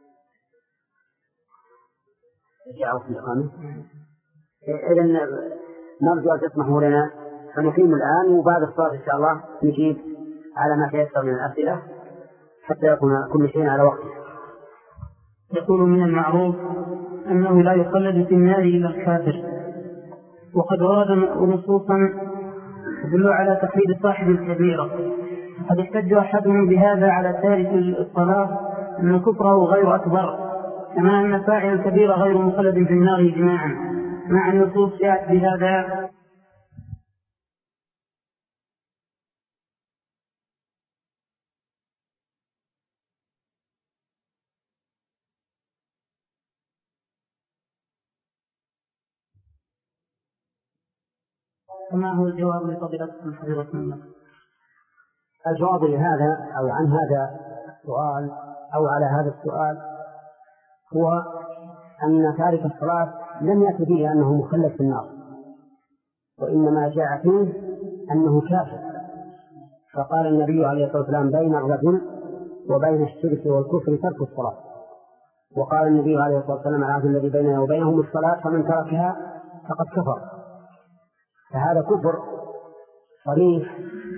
جاءوا في الإقامة. إذن نرجو أن تسمحوا لنا فنقيم الآن، وبعد الصلاة إن شاء الله نجيب على ما تيسر من الأسئلة حتى يكون كل شيء على وقته. يقول من المعروف أنه لا يخلد في النار إلا الكافر، وقد ورد نصوصا تدل على تحريم صاحب الكبيرة. قد احتج أحدهم بهذا على تارك الصلاة أن كفره غير أكبر، كما أن فاعل الكبير غير مخلد في النار إجماعا، مع النصوص جاءت بهذا. فما هو الجواب لفضيلتكم حفظكم الله؟ الجواب لهذا أو عن هذا السؤال أو على هذا السؤال هو أن تارك الصلاة لم يأتي به أنه مخلد في النار، وإنما جاء فيه أنه كافر. فقال النبي عليه الصلاة والسلام بين الرجل وبين الشرك والكفر ترك الصلاة، وقال النبي عليه الصلاة والسلام العهد الذي بيننا وبينهم الصلاة فمن تركها فقد كفر. فهذا كفر صريح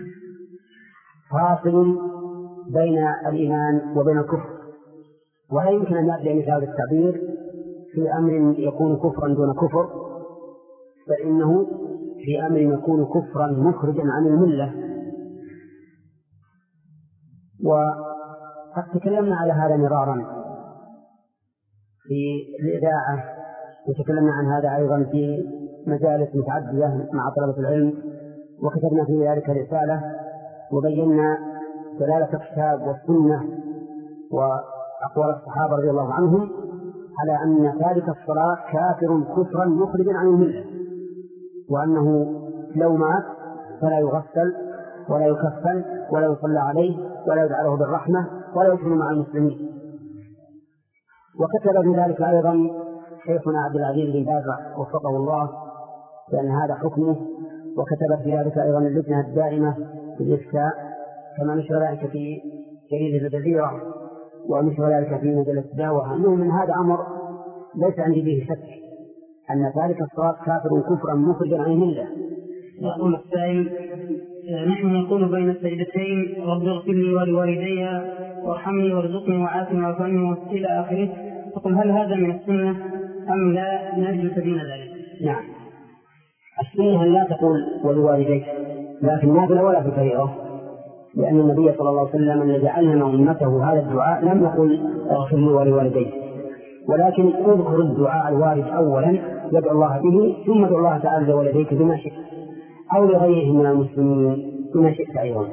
فاصل بين الإيمان وبين الكفر، ولا يمكن أن يأتي مثل هذا التعبير في أمر يكون كفرا دون كفر، فإنه في أمر يكون كفرا مخرجا عن الملة. وقد تكلمنا على هذا مرارا في الإذاعة، وتكلمنا عن هذا أيضا في مجالس متعددة مع طلبة العلم، وكتبنا في ذلك رسالة وبينا دلالة الكتاب والسنة وأقوال الصحابة رضي الله عنهم على أن تارك الصلاة كافر كفرا مخرجا عن الملة، وأنه لو مات فلا يغسل ولا يكفن ولا يصلى عليه ولا يدعى له بالرحمة ولا يدخل مع المسلمين. وكتب في ذلك أيضا شيخنا عبد العزيز بن باز وفقه الله لأن هذا حكمه، وكتبت في ذلك أيضا اللجنة الدائمة في الإفتاء، كما نشر ذلك في جريدة الجزيرة ونشر ذلك في مجلة الدعوة. أنه من هذا أمر ليس عندي به شك أن ذلك الصلاة كافر كفرا مخرجا عن الملة. يقول السائل: نحن نقول بين السجدتين رب اغفر لي ولوالدي وارحمني وارزقني وعافني وارحمني إلى آخره، تقول هل هذا من السنة أم لا نجد سبيل ذلك؟ نعم، السنة لا تقول ولوالديك، لكن نافلة ولا في فريضة، لأن النبي صلى الله عليه وسلم الذي علم أمته هذا الدعاء لم يقل اغفر لي ولوالديك، ولكن اذكر الدعاء الوارد أولا يدعو الله به، ثم ادعو الله تعالى لوالديك بما شئت أو لغيرهم من المسلمين بما شئت أيضا.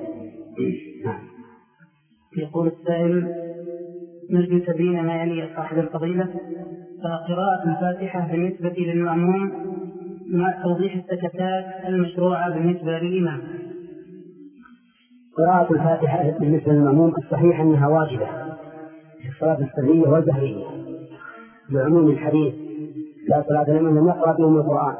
يقول السائل: نرجو تبين ما يلي صاحب الفضيلة، فقراءة الفاتحة بالنسبة للمأموم مع توضيح السكتات المشروعة بالنسبة للإمام. قراءة الفاتحة بالنسبة للمأموم الصحيح أنها واجبة في الصلاة السرية والجهرية لعموم الحديث لا صلاة لمن لم يقرأ بهم القرآن،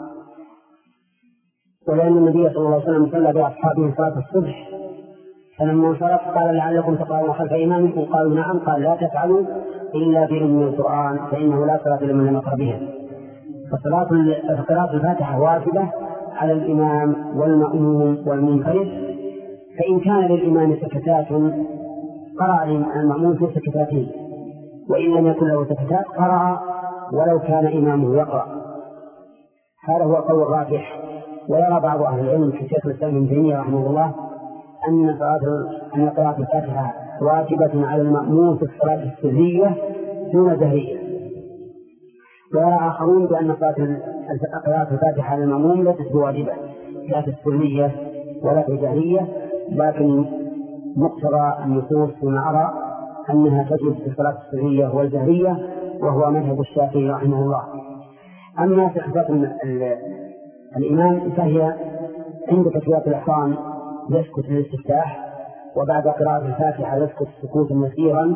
ولأن النبي صلى الله عليه وسلم صلى بأصحابه صلاة الصبح فلما انصرف قال لعلكم تقرؤون خلف إمامكم، قالوا نعم، قال لا تفعلوا إلا بأم القرآن فإنه لا صلاة لمن لم يقرأ بها. فصلاة قراءة الفاتحة واجبة على الإمام والمأموم والمنفرد، فإن كان للإمام سكتات قرأ المأموم في سكتاته، وإن لم يكن له سكتات قرأ ولو كان إمامه يقرأ. هذا هو القول الراجح. ويرى بعض أهل العلم كشيخ الإسلام ابن تيمية رحمه الله أن أن قراءة الفاتحة واجبة على المأموم في الصلاة السرية دون الجهرية، ويرى آخرون بأن قراءة الفاتحة على المأموم ليست بواجبة لا في السرية ولا في الجهرية، لكن مقتضى النصوص فيما أرى أنها تجب في الصلاة السرية والجهرية، وهو مذهب الشافعي رحمه الله. أما في صلاة الإمام فهي عند تكبيرة الإحرام يسكت للاستفتاح، وبعد قراءة الفاتحة يسكت سكوتا يسيرا،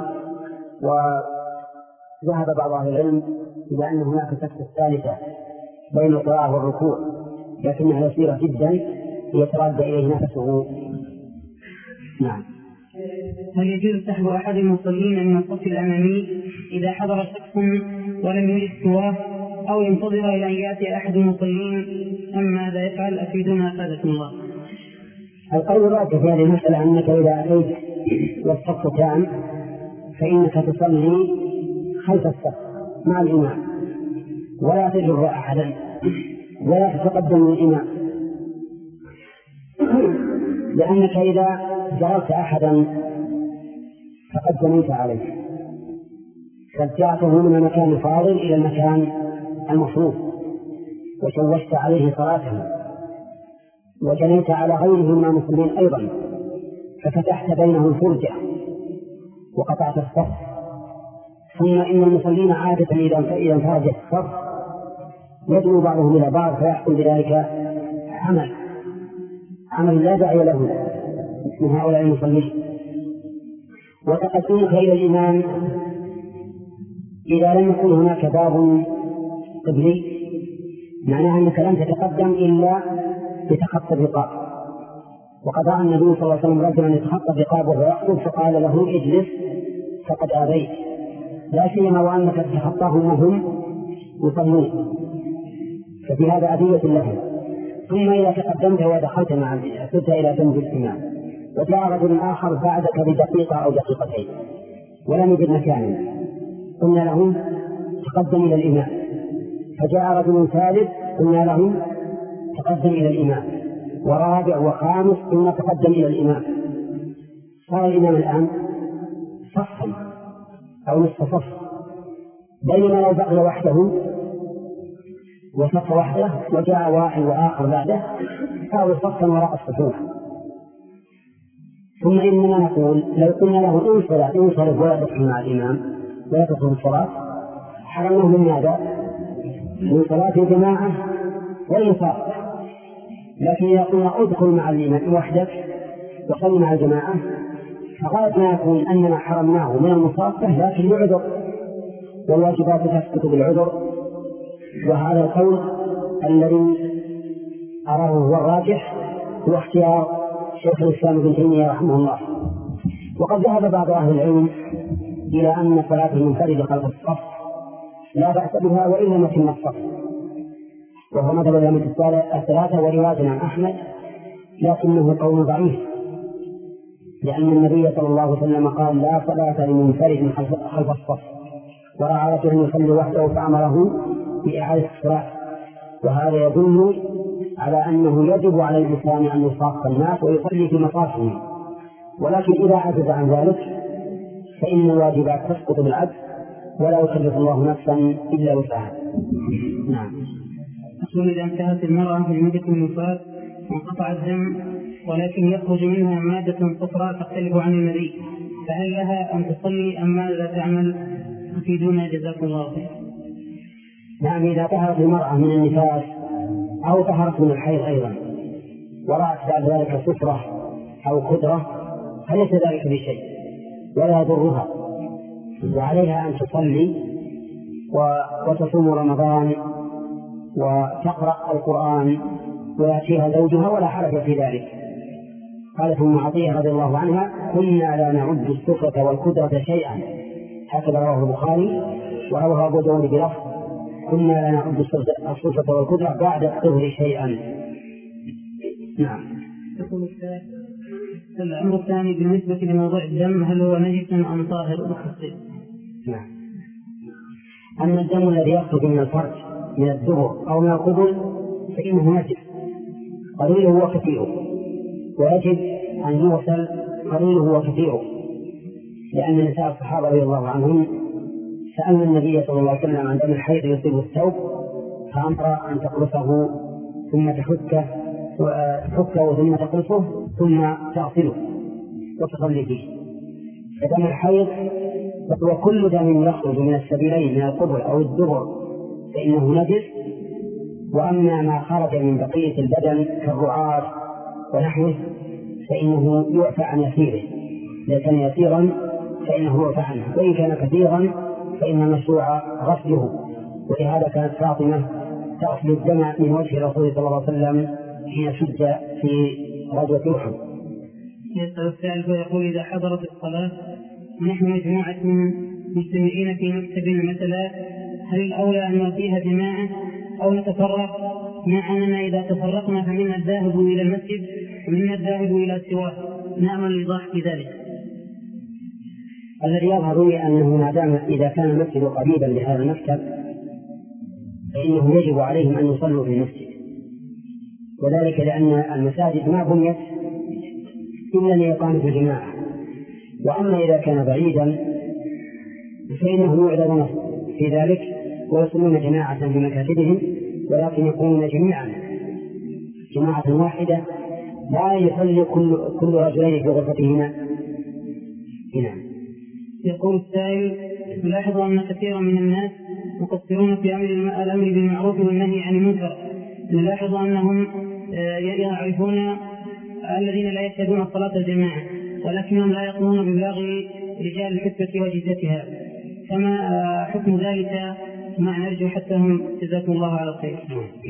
وذهب بعض أهل العلم إلى أن هناك سكتة ثالثة بين القراءة والركوع لكنها يسيرة جدا يتردد إليه نفسه. نعم. هل يجوز سحب أحد المصلين من الصف الأمامي إذا حضر شخص ولم يجد سواه، أو ينتظر إلى أن يأتي أحد المصلين، أم ماذا يفعل؟ أفيدنا أفادكم الله. القول الراجح في هذه المسألة أنك إذا أتيت والصف تام فإنك تصلي خلف الصف مع الإمام ولا تجر أحدا ولا تتقدم للإمام، لأنك إذا جررت أحدا فقد جنيت عليه فابتعته من المكان الفاضل إلى المكان المفروض، وشوشت عليه صلاته، وجنيت على غيره من المسلمين أيضا، ففتحت بينهم فرجة وقطعت الصف. ثم إن المصلين عادة إذا انفرج الصف يدعو بعضهم إلى بعض فيحصل بذلك عمل عمل لا داعي له من هؤلاء المصلين. وتقدمك إلى الإمام إذا لم يكن هناك باب قبلي معناه أنك لن تتقدم إلا بتخطي الرقاب، وقد رأى النبي صلى الله عليه وسلم رجلا يتخطى الرقاب وهو يخطب فقال له اجلس فقد آذيت، لا سيما وأنك تتخطاهم وهم يصلون، ففي هذا أذية لهم. ثم إذا تقدمت ودخلت مع سرت إلى جنب الإمام وجاء رجل آخر بعدك بدقيقة أو دقيقتين ولم يجد مكانا، قلنا لهم تقدم إلى الإمام، فجاء رجل ثالث قلنا لهم تقدم إلى الإمام، ورابع وخامس قلنا تقدم إلى الإمام. صار الإمام الآن صفا أو نصف صف، بينما لو بقي وحده وصف وحده وجاء واحد وآخر بعده صاروا صفا وراء الصفوف. ثم إننا نقول لو قلنا له انصرف انصرف ولا تدخل مع الإمام ولا تدخل الصلاة حرمناه من ماذا؟ من صلاة الجماعة والمصافحة. لكن إذا قلنا ادخل مع الإمام وحدك وصل مع الجماعة فغاية ما يكون أننا حرمناه من المصافحة لكن بعذر، والواجبات تسقط بالعذر. وهذا القول الذي أراه هو الراجح هو اختيار شيخ الإسلام ابن تيمية رحمه الله. وقد ذهب بعض أهل العلم إلى أن صلاة المنفرد خلف الصف لا بأس بها وإن لم يتم الصف، وهو مذهب الأئمة الثلاثة ورواية عن أحمد، لكنه قول ضعيف، لأن النبي صلى الله عليه وسلم قال لا صلاة لمنفرد خلف الصف، ورأى رجلا يصلي وحده فأمره بإعادة الصلاة، وهذا يدل على أنه يجب على الإنسان أن يصاف الناس ويصلي في مصافهم، ولكن إذا عجز عن ذلك فإن الواجبات تسقط بالعجز ولا يكلف الله نفسا إلا وسعها. نعم. أقول إذا انتهت المرأة من مدة النفاس وانقطع الدم ولكن يخرج منها مادة صفراء تختلف عن النبي، فهل لها أن تصلي أم ماذا تعمل؟ تفيدونا جزاكم الله خير. نعم، إذا طهرت المرأة من النفاس أو طهرت من الحيض أيضا ورأت بعد ذلك صفرة أو خضرة فليس ذلك بشيء ولا يضرها، وعليها أن تصلي وتصوم رمضان وتقرأ القرآن ويأتيها زوجها ولا حرج في ذلك. قالت أم عطية رضي الله عنها كنا لا نعد السفرة والخضرة شيئا، هكذا رواه البخاري ورواه أبو داود بلفظ كنا لا نعد السفرة والخضرة بعد الطهر شيئا. نعم. الأمر الثاني بالنسبة لموضوع الدم هل هو نجس أم طاهر؟ نعم. أما الدم الذي يخرج من الفرج من الدبر أو من القبل فإنه نجس قليله وكثيره، ويجب أن يغسل قليله وكثيره، لأن نساء الصحابة رضي الله عنهم سألنا النبي صلى الله عليه وسلم عن دم الحيض يصيب الثوب فأمر أن تقرصه ثم تحكه وتحكه ثم تقرصه ثم تغسله وتصلي فيه. فدم الحيض وهو كل دم يخرج من السبيلين من القبل أو الدبر فإنه نجس، وأما ما خرج من بقية البدن كالرعاف ونحوه فإنه يعفى عن يسيره، إذا كان يسيرا فإنه يعفى عنه، وإن كان كثيرا فإن المشروع غسله. ولهذا كانت فاطمة تغسل الدم من وجه الرسول صلى الله عليه وسلم حين شج في غزوة أحد. يسأل السائل فيقول إذا حضرت الصلاة ونحن مجموعة مجتمعين في مكتب مثلا هل الأولى أن نأتيها جماعة أو نتفرق؟ مع أننا إذا تفرقنا فمنا الذاهب إلى المسجد ومنا الذاهب إلى سواه، نعمل الإيضاح في ذلك. الذي يظهر لي أنه ما دام إذا كان المسجد قريبا لهذا المكتب فإنه يجب عليهم أن يصلوا في المسجد، وذلك لأن المساجد ما بنيت إلا لإقامة الجماعة. وأما إذا كان بعيدا فإنهم يعذرون في ذلك ويصلون جماعة في مكاتبهم، ولكن يكونون جميعا جماعة واحدة لا يصلي كل, كل رجلين في غرفتهما. نعم. يقول السائل: نلاحظ أن كثيرا من الناس مقصرون في الأمر بالمعروف والنهي عن المنكر. نلاحظ أنهم يعرفون الذين لا يشهدون صلاة الجماعة، ولكنهم لا يقومون ببلاغ رجال الحسبة وجزتها، كما حكم ذلك مع نرجو حتى هم جزاكم الله على خير.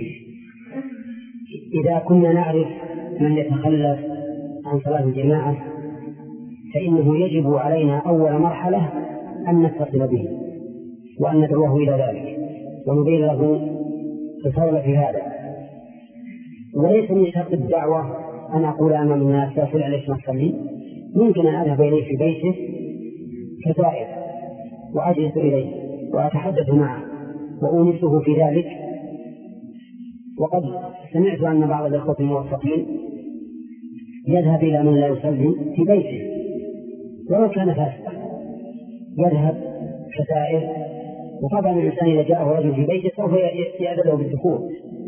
إذا كنا نعرف من يتخلف عن صلاة الجماعة فإنه يجب علينا أول مرحلة أن نتصل به وأن ندعوه إلى ذلك ونبين له الفضل في هذا. وليس من شرط الدعوة أن أقول أمام الناس لا أصلي ليش ما تصلي، ممكن أن أذهب إليه في بيته كزائر وأجلس إليه وأتحدث معه وأونسه في ذلك. وقد سمعت أن بعض الإخوة الموفقين يذهب إلى من لا يصلي في بيته ولو كان فاسقا، يذهب كسائر. وطبعا الإنسان إذا جاءه رجل في بيته سوف يأذله بالدخول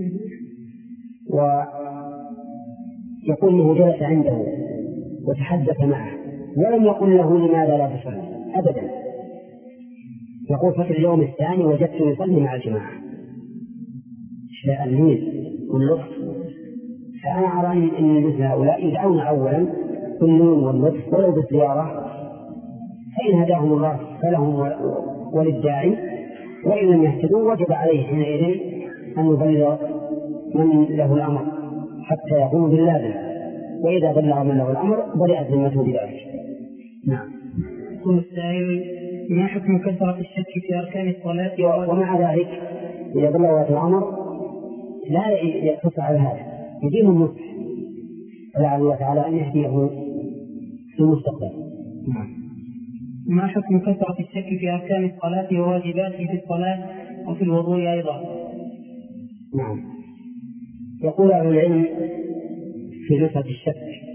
ويقول له جلس عنده وتحدث معه ولم يقل له لماذا لا تصلي أبدا، يقول ففي اليوم الثاني وجدته يصلي مع الجماعة. شاء الليل واللطف. فأنا أرى أن مثل هؤلاء يدعون أولا بالنون واللطف ولو بالزيارة، فإن هداهم الله فلهم وللداعي، وإن لم يهتدوا وجب عليه حينئذ أن يبلغ من له الأمر حتى يقوم باللازم، وإذا بلغ من له الأمر برئت ذمته بذلك. نعم. يقول السائل: ما حكم كثرة الشك في أركان الصلاة؟ ومع ذلك إذا بلغ الأمر لا يقتصر على هذا، يديم النصح لعل الله تعالى أن يهديه في المستقبل. نعم. ما حكم كثرة الشك في أركان الصلاة وواجباته في الصلاة وفي الوضوء أيضا؟ نعم. يقول أهل العلم في نقطة الشك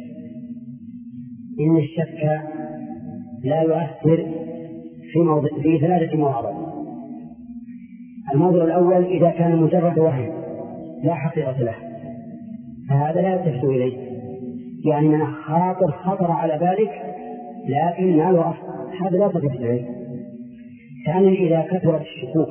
إن الشك لا يؤثر في موضع في ثلاثة مواضع. الموضع الأول إذا كان مجرد وهم لا حقيقة له فهذا لا يلتفت إليه، يعني من خاطر خطر على بالك لكن ما له أصل، هذا لا تلتفت إليه. ثانيا إذا كثرت الشكوك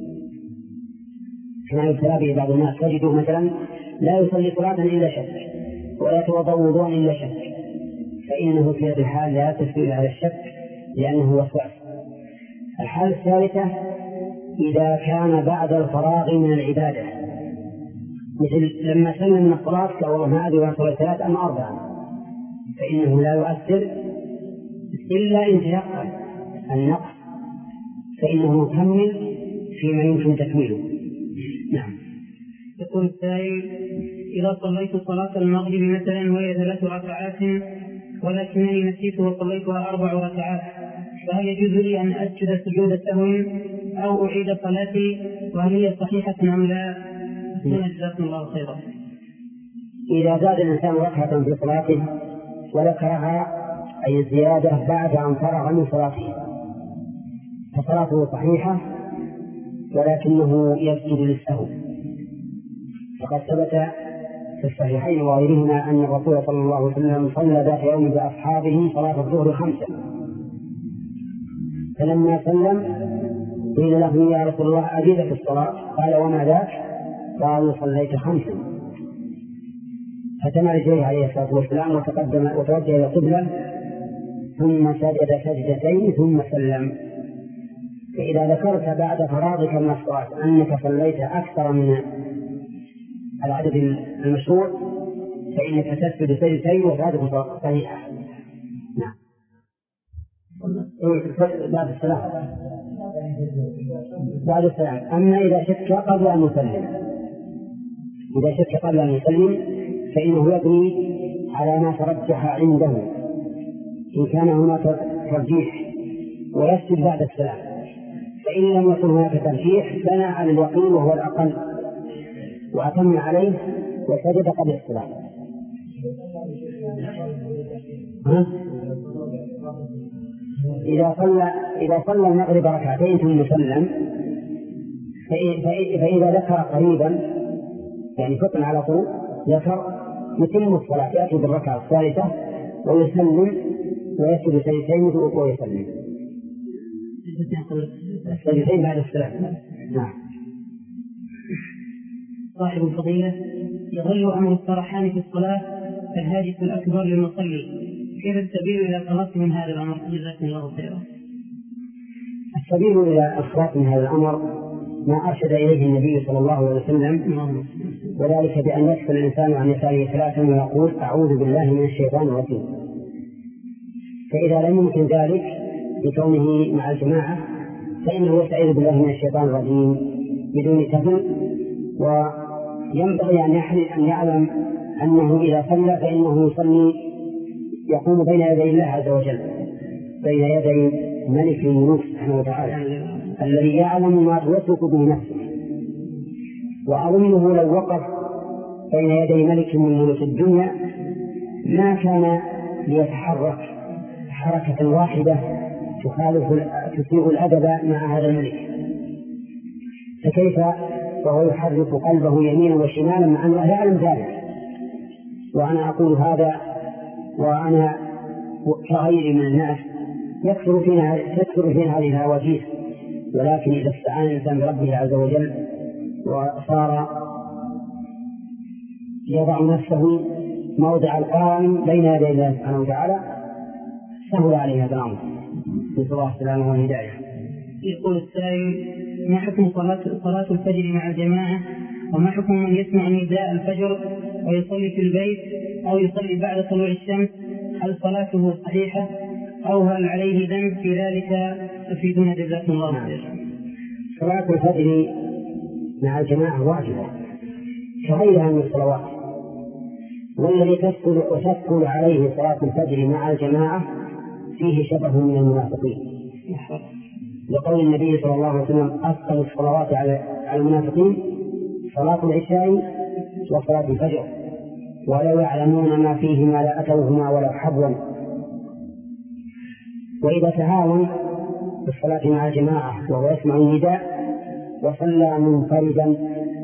كما يبتلى به بعض الناس، تجده مثلا لا يصلي صلاة إلا شك ولا يتوضأ وضوءا إلا شك، فإنه في هذه الحال لا يلتفت إلى هذا الشك لأنه وسواس. الحالة الثالثة إذا كان بعد الفراغ من العبادة، مثل لما سلم من الصلاة كأوه هذه وصل ثلاث أم أربعة، فإنه لا يؤثر إلا إن تيقن النقص فإنه مكمل فيما يمكن تكميله. نعم. يقول السائل: إذا صليت صلاة المغرب مثلا وهي ثلاث ركعات ولكنني نسيت وصليتها أربع ركعات، فهل يجوز لي أن أسجد سجود السهو أو أعيد صلاتي؟ وهل هي صحيحة أم لا؟ جزاكم الله خيرا. إذا زاد الإنسان ركعة في صلاته وذكرها أي الزيادة بعد أن فرغ من صلاته فصلاته صحيحة ولكنه يسجد للسهو، فقد ثبت في الصحيحين وغيرهما أن الرسول صلى الله عليه وسلم صلى ذات يوم بأصحابه صلاة الظهر خمسة، فلما سلم قيل له: يا رسول الله أزيد في الصلاة؟ قال: وما ذاك؟ قالوا: صليت خمسا. فتم رجليه عليه الصلاة والسلام وتقدم وتوجه إلى القبلة ثم سجد سجدتين ثم سلم. فإذا ذكرت بعد فراغك من الصلاة أنك صليت أكثر من العدد المشروع فإنك تسجد سجدتين وصلاتك صحيحة. نعم. بعد السلام بعد السلام. أما إذا شك قبل أن يسلم إذا شك قبل أن يسلم فإنه يبني على ما ترجح عنده إن كان هناك ترجيح ويسجد بعد السلام، فإن لم يكن هناك ترجيح بنى على اليقين وهو الأقل وأتم عليه وسجد قبل السلام. إذا صلى إذا صلى المغرب ركعتين ثم سلم فإذا ذكر قريبا يعني فطن على طول ذكر يتم الصلاة يأتي بالركعة الثالثة ويسلم ويسجد سجدتين ويسلم سجدتين بعد السلام. نعم. صاحب الفضيلة يظل أمر السرحان في الصلاة كالهاجس الأكبر للمصلي، كيف السبيل إلى الخلاص من هذا الأمر؟ جزاكم الله خيرا. السبيل إلى الخلاص من هذا الأمر ما أرشد إليه النبي صلى الله عليه وسلم، وذلك بأن يكفر الإنسان عن يساره ثلاثا ويقول أعوذ بالله من الشيطان الرجيم. فإذا لم يمكن ذلك بكونه مع الجماعة فإنه يستعيذ بالله من الشيطان الرجيم بدون كفر. وينبغي أن يعلم أنه إذا صلى فإنه يصلي يقوم بين يدي الله عز وجل، بين يدي ملك الملوك سبحانه وتعالى الذي يعلم ما توسوس به نفسه. وأظنه لو وقف بين يدي ملك من ملوك الدنيا ما كان ليتحرك حركة واحدة تخالف تسيء الأدب مع هذا الملك، فكيف وهو يحرك قلبه يمينا وشمالا مع أنه لا يعلم ذلك. وأنا أقول هذا وأنا كغيري من الناس يكثر فينا تكثر فينا هذه الهواجيس، ولكن إذا استعان الإنسان بربه عز وجل وصار يضع نفسه موضع القائم بين يدي الله سبحانه وتعالى سهل عليه هذا الأمر. نسأل الله السلامة والهداية. يقول السائل: ما حكم صلاة صلاة الفجر مع الجماعة؟ وما حكم من يسمع نداء الفجر ويصلي في البيت أو يصلي بعد طلوع الشمس؟ هل صلاته صحيحة أو هل عليه ذنب في ذلك؟ تفيدون جزاكم الله خيرا. صلاة الفجر مع الجماعة واجبة كغيرها من الصلوات، والذي تسهل وتسهل عليه صلاة الفجر مع الجماعة فيه شبه من المنافقين، لقول النبي صلى الله عليه وسلم: أثقل الصلوات على المنافقين صلاة العشاء وصلاة الفجر، ولو يعلمون ما فيهما لأتوهما ولو حبوا. وإذا تهاون بالصلاة مع الجماعة وهو يسمع النداء وصلى منفردا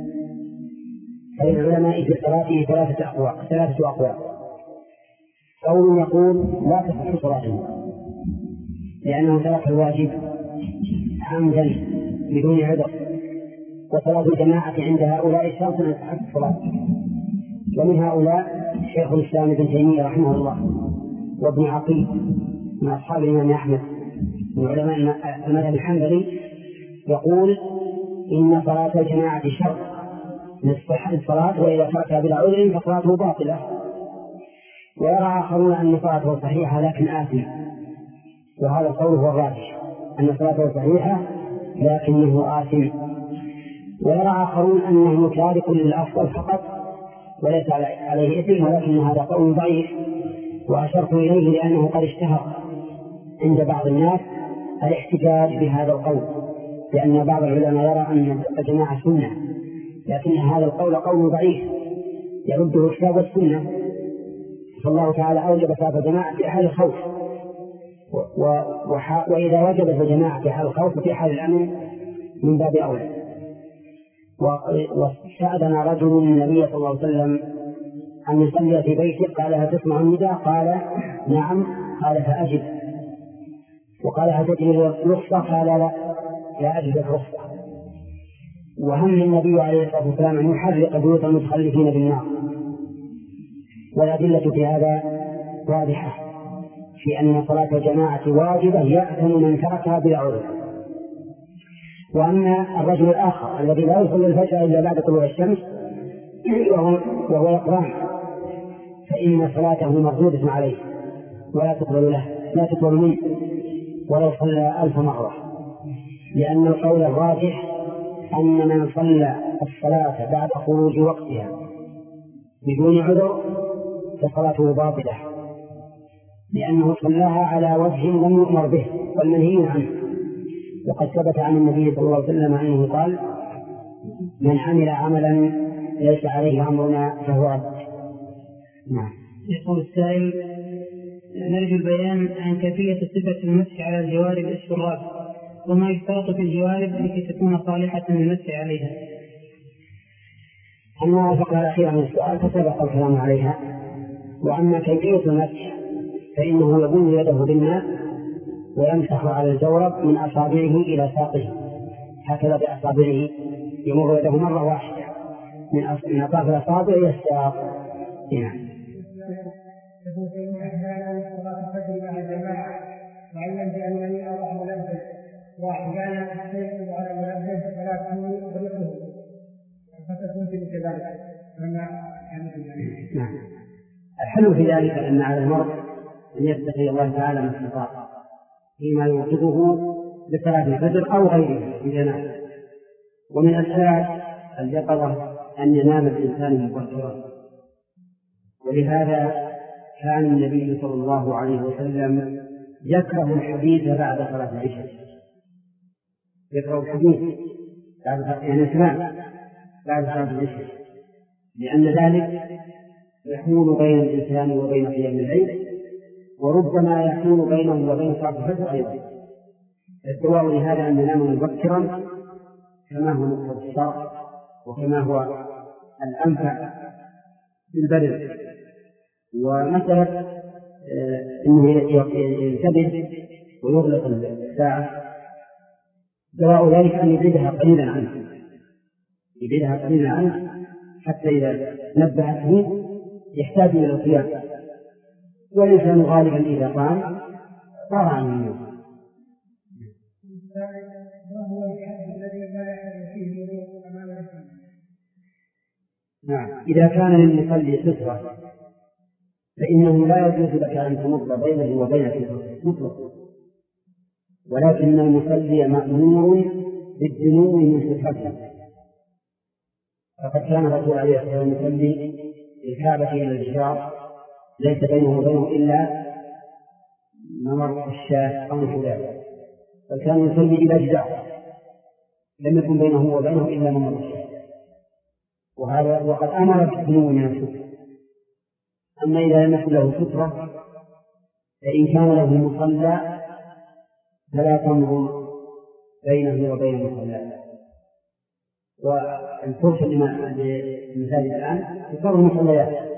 فللعلماء في صلاته ثلاثة أقوال ثلاثة أقوال قول يقول لا تصح صلاته لأنه ترك الواجب عمدا بدون عذر، وصلاة الجماعة عند هؤلاء شرط أن تصح الصلاة. ومن هؤلاء شيخ الإسلام ابن تيمية رحمه الله وابن عقيل من أصحاب الإمام أحمد من علماء المذهب الحنبلي، يقول إن صلاة الجماعة شرط من صحة الصلاة، وإذا تركها بلا عذر فصلاته باطلة. ويرى آخرون أن صلاته صحيحة لكن آثم، وهذا القول هو الراجح أن صلاته صحيحة لكنه آثم. ويرى آخرون أنه تارك للأفضل فقط وليس عليه إثم، ولكن هذا قول ضعيف وأشرت إليه لأنه قد اشتهر عند بعض الناس الاحتجاج بهذا القول، لأن بعض العلماء يرى أن الجماعة سنة، لكن هذا القول قول ضعيف يرده الكتاب والسنة. فالله تعالى أوجب صلاة الجماعة في حال الخوف، وإذا وجبت الجماعة في حال الخوف وفي حال الأمن من باب أولى. واستأذن رجل النبي صلى الله عليه وسلم أن يصلي في بيته، قال: هل تسمع النداء؟ قال: نعم. قال: فأجب. وقال: هل تجد الرخصة؟ قال: لا لا أجد الرخصة. وهم النبي عليه الصلاة والسلام أن يحرق بيوت المتخلفين بالنار. والأدلة في هذا واضحة في أن صلاة الجماعة واجبة يأثم من تركها بلا عذر. وأما الرجل الآخر الذي لا يصلي الفجر إلا بعد طلوع الشمس وهو يقرأ فإن صلاته مردودة عليه ولا تقبل له لا تقبل منه ولو صلى ألف مرة، لأن القول الراجح أن من صلى الصلاة بعد خروج وقتها بدون عذر فصلاته باطلة، لأنه صلاها على وجه لم يؤمر به والمنهي عنه. وقد ثبت عن النبي صلى الله عليه وسلم أنه قال: من عمل عملا ليس عليه أمرنا فهو رد. نعم. يقول السائل: نرجو البيان عن كيفية صفة المسح على الجوارب الشراب وما يشترط في الجوارب لكي تكون صالحة للمسح عليها. أما الفقرة الأخيرة من السؤال فسبق الكلام عليها. وأما كيفية المسح فإنه يبل يده بالماء ويمسح على الجورب من أصابعه إلى ساقه هكذا بأصابعه، يمر يده مرة واحدة من أطراف الأصابع إلى الساق. نعم. وعلم بأن من أروح منبه وأحيانا تستيقظ على المنبه فلا تكون طريقه فتكون في كذلك. نعم. الحل في ذلك أن على المرء أن يتقي الله تعالى من استطاع فيما يوقظه لصلاة الفجر أو غيره إذا نام. ومن أسباب اليقظة أن ينام الإنسان مبكرا، ولهذا كان النبي صلى الله عليه وسلم يكره الحديث بعد صلاة العشاء، يكره الحديث بعد يعني الكلام بعد صلاة العشاء، لأن ذلك يحول بين الإنسان وبين قيام الليل، وربما يحول بينه وبين صلاة الفجر أيضا. الدواء لهذا أن ينام مبكرا كما هو مقتضى الشرع وكما هو الأنفع بالبدن. ومسألة أنه ينتبه ويغلق الساعة دواء ذلك أن يبعدها قليلا عنه يبعدها قليلا عنه حتى إذا نبهته يحتاج إلى القيام، والإنسان غالبا إذا قام طار عنه النوم. نعم. إذا كان للمصلي سترة فإنه لا يجوز لك أن تمر بينه وبين سترة مطلقا، ولكن المصلي مأمور بالدنو من سترته. فقد كان الرسول عليه الصلاة والسلام يصلي بالكعبة إلى الجدار ليس بينه وبينه إلا ممر الشاة أو الحلال، بل كان يصلي إلى جدار لم يكن بينه وبينه إلا ممر الشاة، وهذا وقد أمر بالدنو من السترة. أما إذا لم يكن له سترة فإن كان له مصلى فلا تمر بينه وبين المصلى. وأن ترسل للمساجد الآن تقر المصليات،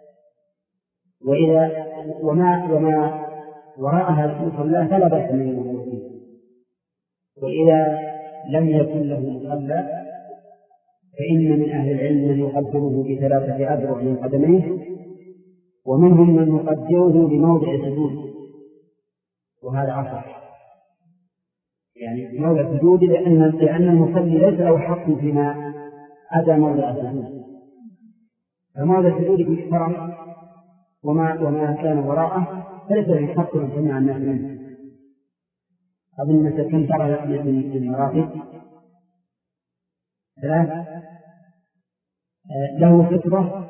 وإذا وما وما وراءها المصلى فلا بأس من المصلين. وإذا لم يكن له مصلى فإن من أهل العلم من يقدره بثلاثة أذرع من قدميه، ومنهم من يقدره بموضع سجود، وهذا أصح يعني موضع سجود، لأن لأن المصلي ليس له حق فيما عدا موضع السجود، فموضع السجود في حرم وما وما كان وراءه فليس له حق أن يمنع الناس منه. أظن كم ترى من المراتب ثلاث له سترة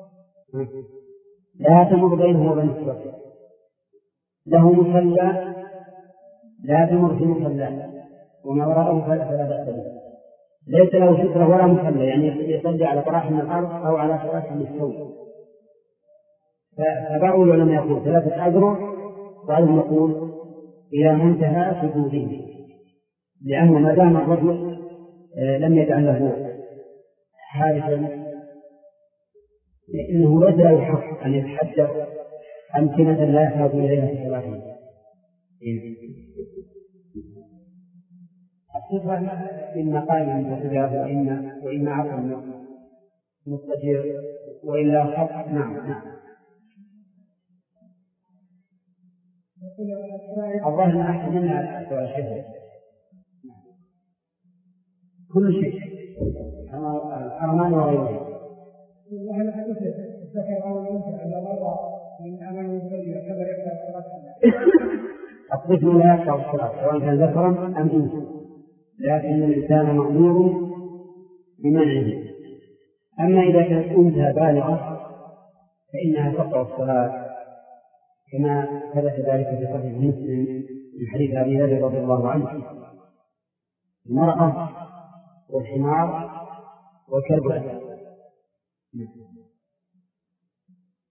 لا تمر بينه وبين السترة، له مصلى لا تمر في مصلى وما وراءه فلا بأس به، ليس له سترة ولا مصلى يعني يصلي على طراح من الأرض أو على فراش مستوي. فبعض العلماء يقول ثلاثة أذرع، وبعضهم يقول إلى منتهى سجوده، لأنه ما دام الرجل لم يجعل له حارسا إنه ليس له حق أن يتحدث أمكنة لا يحتاج إليها في صلاته. الصفة إن قائم وسجاد وإن وإن عقل مستجير وإلا خط. نعم نعم. الظاهر أن أحسن منها على سؤال الشهر كل شيء الأرمان وغيرها. وهل حدث الذكر أو الأنثى إلا مرة من أمام المصلي يعتبر يقرأ الصلاة؟ الطفل لا يقرأ الصلاة سواء كان ذكرا أم أنثى، لكن الإنسان مأمور بمنعه. أما إذا كانت أنثى بالغة فإنها تقرأ الصلاة كما ثبت ذلك في صحيح مسلم من حديث أبي هريرة رضي الله عنه: المرأة والحمار والكلب.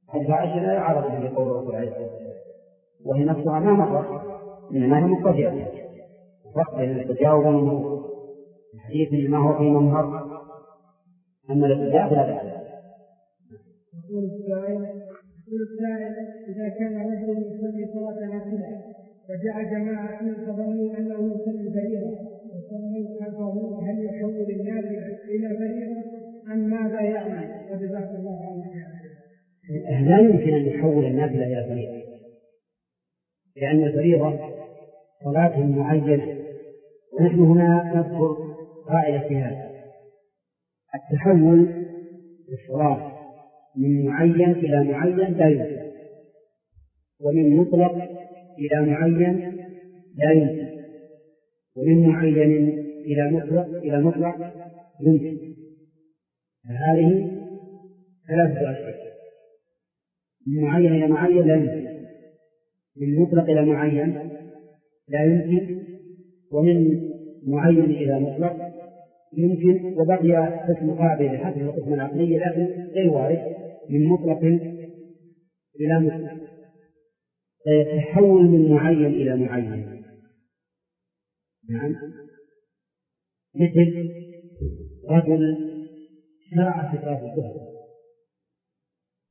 حديث عائشة لا يعارض به قول الرسول عليه الصلاة والسلام، وهي نفسها ما مرت، إنما هي مضطجعة. الفرق بين الارتجاع والنمو الحديث ما هو في مظهر أما الارتجاع فلا بأس. يقول السائل يقول السائل إذا كان رجل يصلي صلاة نافلة وجاء جماعة فظنوا أنه يصلي فريضة وصلوا خلفه، هل يحول النافلة إلى فريضة أم ماذا يعمل؟ وجزاك الله عنك. لا يمكن أن يحول النافلة إلى فريضة، لأن الفريضة صلاة معينة، ونحن هنا نذكر قاعدة في هذا: التحول في الصلاة من معين إلى معين لا يمكن، ومن مطلق إلى معين لا يمكن، ومن معين إلى مطلق إلى مطلق يمكن. هذه ثلاثة أشياء: من معين إلى معين لا يمكن، من مطلق إلى معين لا يمكن، ومن معين إلى مطلق يمكن. وبقي قسم قابل لحسب القسم العقلي لكن غير وارد، من مطلق إلى مطلق. فيتحول من معين إلى معين. نعم، مثل رجل شرع في صلاة الظهر